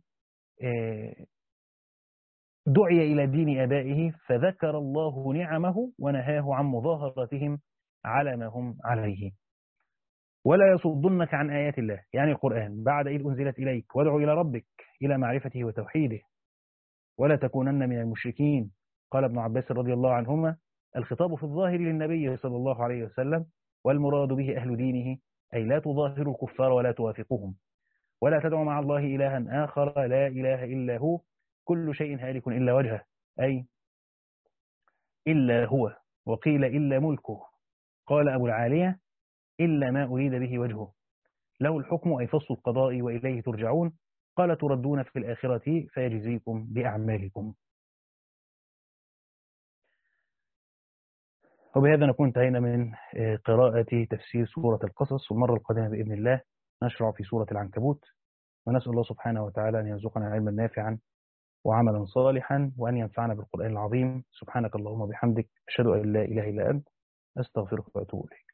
دعي إلى دين آبائه فذكر الله نعمه ونهاه عن مظاهرتهم على ما هم عليه. ولا يصدنك عن آيات الله، يعني القرآن، بعد إذ أنزلت إليك، وادعو إلى ربك إلى معرفته وتوحيده ولا تكونن من المشركين. قال ابن عباس رضي الله عنهما الخطاب في الظاهر للنبي صلى الله عليه وسلم، والمراد به أهل دينه، أي لا تظاهروا الكفار ولا توافقهم، ولا تدعوا مع الله إلها آخر لا إله إلا هو، كل شيء هالك إلا وجهه، أي إلا هو، وقيل إلا ملكه. قال أبو العالية إلا ما أريد به وجهه، له الحكم أي فصل القضاء وإليه ترجعون. قال تردون في الآخرة فيجزيكم بأعمالكم. وبهذا نكون انتهينا من قراءة تفسير سورة القصص، والمرة القادمة بإذن الله نشرع في سورة العنكبوت، ونسأل الله سبحانه وتعالى أن يرزقنا علما نافعا وعملا صالحا، وأن ينفعنا بالقرآن العظيم. سبحانك اللهم وبحمدك، أشهد أن لا إله إلا أنت، أستغفرك وأتوب إليك.